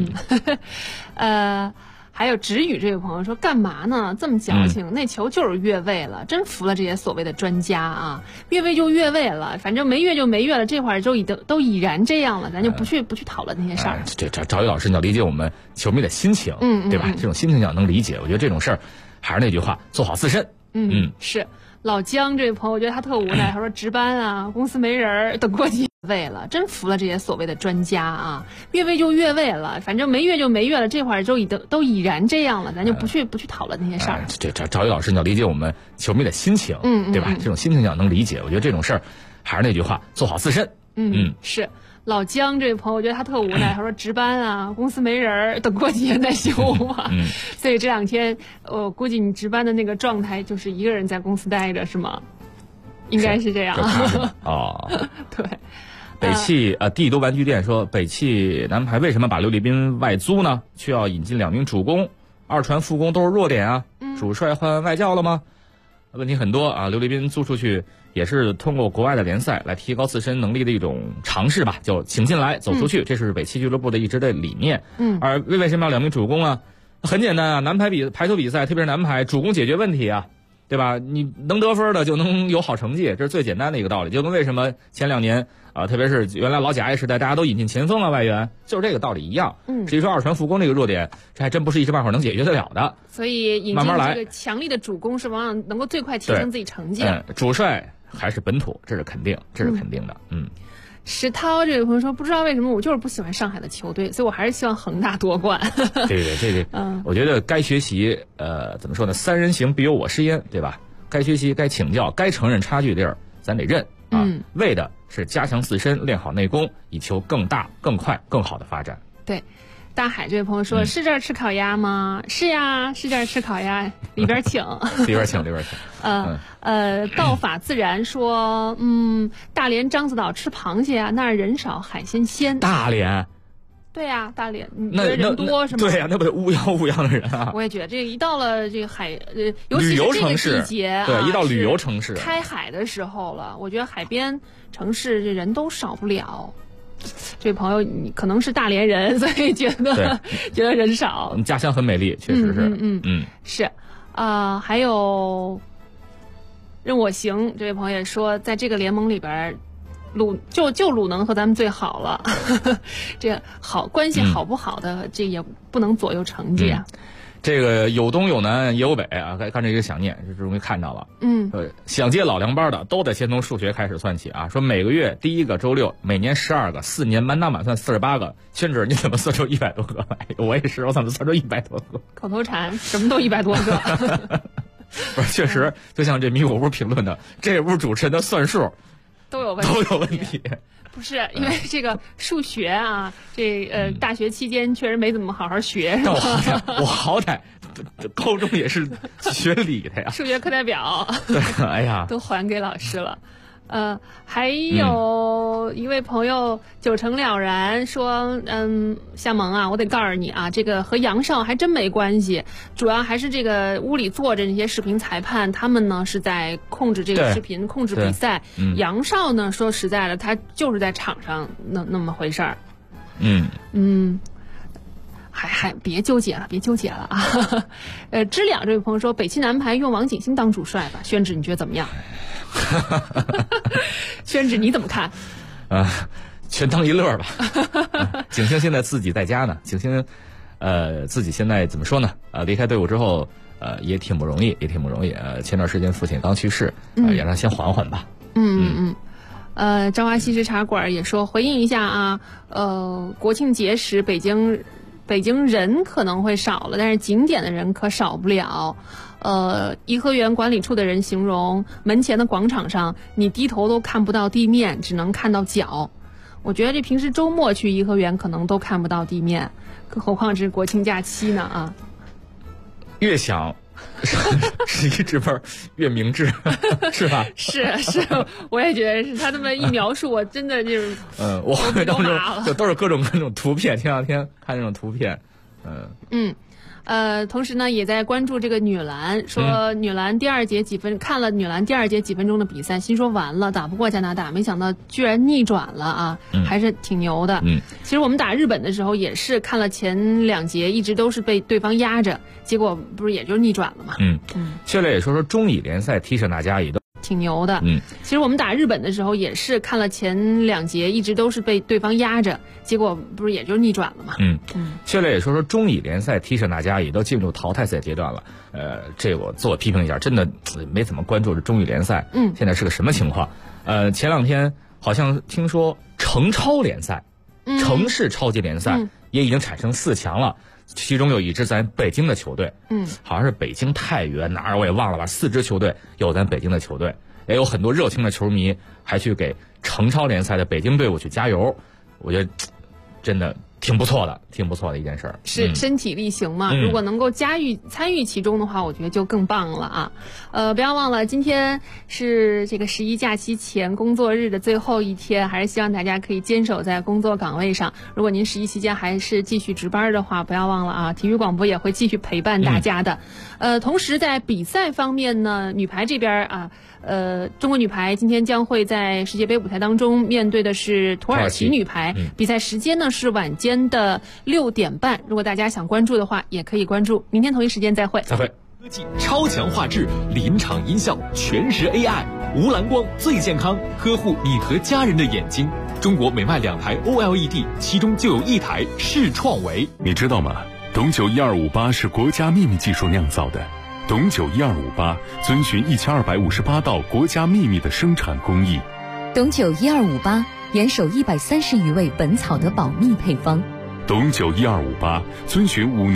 还有直宇这位朋友说，干嘛呢？这么矫情，那球就是越位了，真服了这些所谓的专家啊！越位就越位了，反正没越就没越了，这会儿都已然这样了，咱就不去讨论那些事儿。 这赵宇老师，你要理解我们球迷的心情，对吧？这种心情要能理解，我觉得这种事儿还是那句话，做好自身。 是。老姜这位朋友，我觉得他特无奈，他说值班啊，公司没人，等过几位了，真服了这些所谓的专家啊！越位就越位了，反正没越就没越了，这会儿都已然这样了，咱就不去讨论那些事儿。 这赵宇老师，你要理解我们球迷的心情，对吧？这种心情要能理解，我觉得这种事儿还是那句话，做好自身。 是。老姜这位朋友，我觉得他特无奈，他说值班啊，公司没人，等过几天再休啊。所以这2天，我估计你值班的那个状态就是一个人在公司待着，是吗？应该是这样。 哦， 对。 北汽帝都玩具店说，北汽男排为什么把刘立斌外租呢？却要引进2名主攻，2传副攻都是弱点啊。主帅换外教了吗？问题很多啊。刘立斌租出去也是通过国外的联赛来提高自身能力的一种尝试吧，就请进来走出去，这是北汽俱乐部的一直的理念。而为什么要2名主攻啊？很简单啊，男排排球比赛，特别是男排，主攻解决问题啊。对吧？你能得分的就能有好成绩，这是最简单的一个道理。就跟为什么前2年特别是原来老甲 A 时代，大家都引进前锋啊、外援，就是这个道理一样。至于说2传副攻这个弱点，这还真不是一时半会儿能解决得了的。 所以引进慢慢来， 这个强力的主攻是往往能够最快提升自己成绩。 主帅还是本土，这是肯定的。 石涛这位朋友说，不知道为什么我就是不喜欢上海的球队，所以我还是希望恒大夺冠。 这个，我觉得该学习，怎么说呢？3人行必有我师焉，对吧？该学习，该请教，该承认差距的地儿，咱得认啊。为的是加强自身，练好内功，以求更大、更快、更好的发展。 对。大海这位朋友说，是这儿吃烤鸭吗？是呀，是这儿吃烤鸭，里边请。 里边请。 道法自然说，大连獐子岛吃螃蟹啊，那儿人少海鲜鲜。 大连。 对呀，大连，你觉得人多是吗？ 对呀，那不得乌泱的人啊！ 我也觉得，这一到了这个尤其是这个季节， 对，一到旅游城市开海的时候了，我觉得海边城市这人都少不了。这位朋友，你可能是大连人，所以觉得人少。 家乡很美丽，确实是。 是还有任我行这位朋友也说，在这个联盟里边，鲁能和咱们最好了。这好关系好不好的，这也不能左右成绩啊。 这个有东有南也有北啊，看这个想念，这终于看到了。想接老梁班的都得先从数学开始算起啊。说每个月第1个周六，每年12个，4年满打满算48个。宣纸你怎么算出100多个来？我也是，我怎么算出100多个？ 口头禅，什么都100多个。 不是，确实就像这迷我屋评论的，这屋主持人的算数都有问题。不是因为这个数学啊，大学期间确实没怎么好好学，是吧？ 我好歹高中也是学理的呀， 数学课代表。 对，哎呀， 都还给老师了。还有一位朋友9成了然说，夏萌啊，我得告诉你啊，这个和杨少还真没关系，主要还是这个屋里坐着那些视频裁判，他们呢是在控制这个视频，控制比赛。杨少呢，说实在的，他就是在场上那么回事儿。还别纠结了啊！知了这位朋友说，北汽男排用王景星当主帅吧，宣纸你觉得怎么样？宣纸你怎么看？ 全当一乐吧。景星现在自己在家呢，景星自己现在怎么说呢？离开队伍之后，也挺不容易。前段时间父亲刚去世，也让他先缓缓吧。 朝华西式茶馆也说回应一下啊，国庆节时北京人可能会少了，但是景点的人可少不了。颐和园管理处的人形容，门前的广场上你低头都看不到地面，只能看到脚。我觉得这平时周末去颐和园可能都看不到地面，更何况是国庆假期呢啊！ 越想11值班越明智，是吧？ 是，我也觉得是。他这么一描述，我真的就是我会当中就都是各种图片，前2天看这种图片， 同时呢，也在关注这个女篮，说女篮第2节几分，看了女篮第2节几分钟的比赛，心说完了，打不过加拿大，没想到居然逆转了啊，还是挺牛的。其实我们打日本的时候也是看了前2节，一直都是被对方压着，结果不是也就逆转了嘛。 薛磊也说中乙联赛踢上大家也都挺牛的。其实我们打日本的时候也是看了前2节，一直都是被对方压着，结果不是也就逆转了嘛。 薛磊也说中乙联赛踢上大家也都进入淘汰赛阶段了。这我自我批评一下，真的没怎么关注这中乙联赛。现在是个什么情况？前2天好像听说城超联赛，城市超级联赛也已经产生4强了。其中有一支咱北京的球队，好像是北京太原哪儿我也忘了吧，4支球队有咱北京的球队， 也有很多热情的球迷还去给成超联赛的北京队伍去加油，我觉得真的挺不错的一件事儿。 是身体力行嘛，如果能够参与其中的话，我觉得就更棒了啊。不要忘了，今天是这个11假期前工作日的最后一天，还是希望大家可以坚守在工作岗位上。如果您11期间还是继续值班的话，不要忘了啊，体育广播也会继续陪伴大家的。同时在比赛方面呢，女排这边啊。中国女排今天将会在世界杯舞台当中面对的是土耳其女排，比赛时间呢是晚间的6点半。如果大家想关注的话，也可以关注。明天同一时间再会。 科技超强画质，临场音效，全时 AI， 无蓝光最健康，呵护你和家人的眼睛。中国每卖2台 OLED， 其中就有1台是创维。 你知道吗？董九1258是国家秘密技术酿造的。董九1258遵循1258道国家秘密的生产工艺。 董九1258严守130余位本草的保密配方。 董九1258遵循5年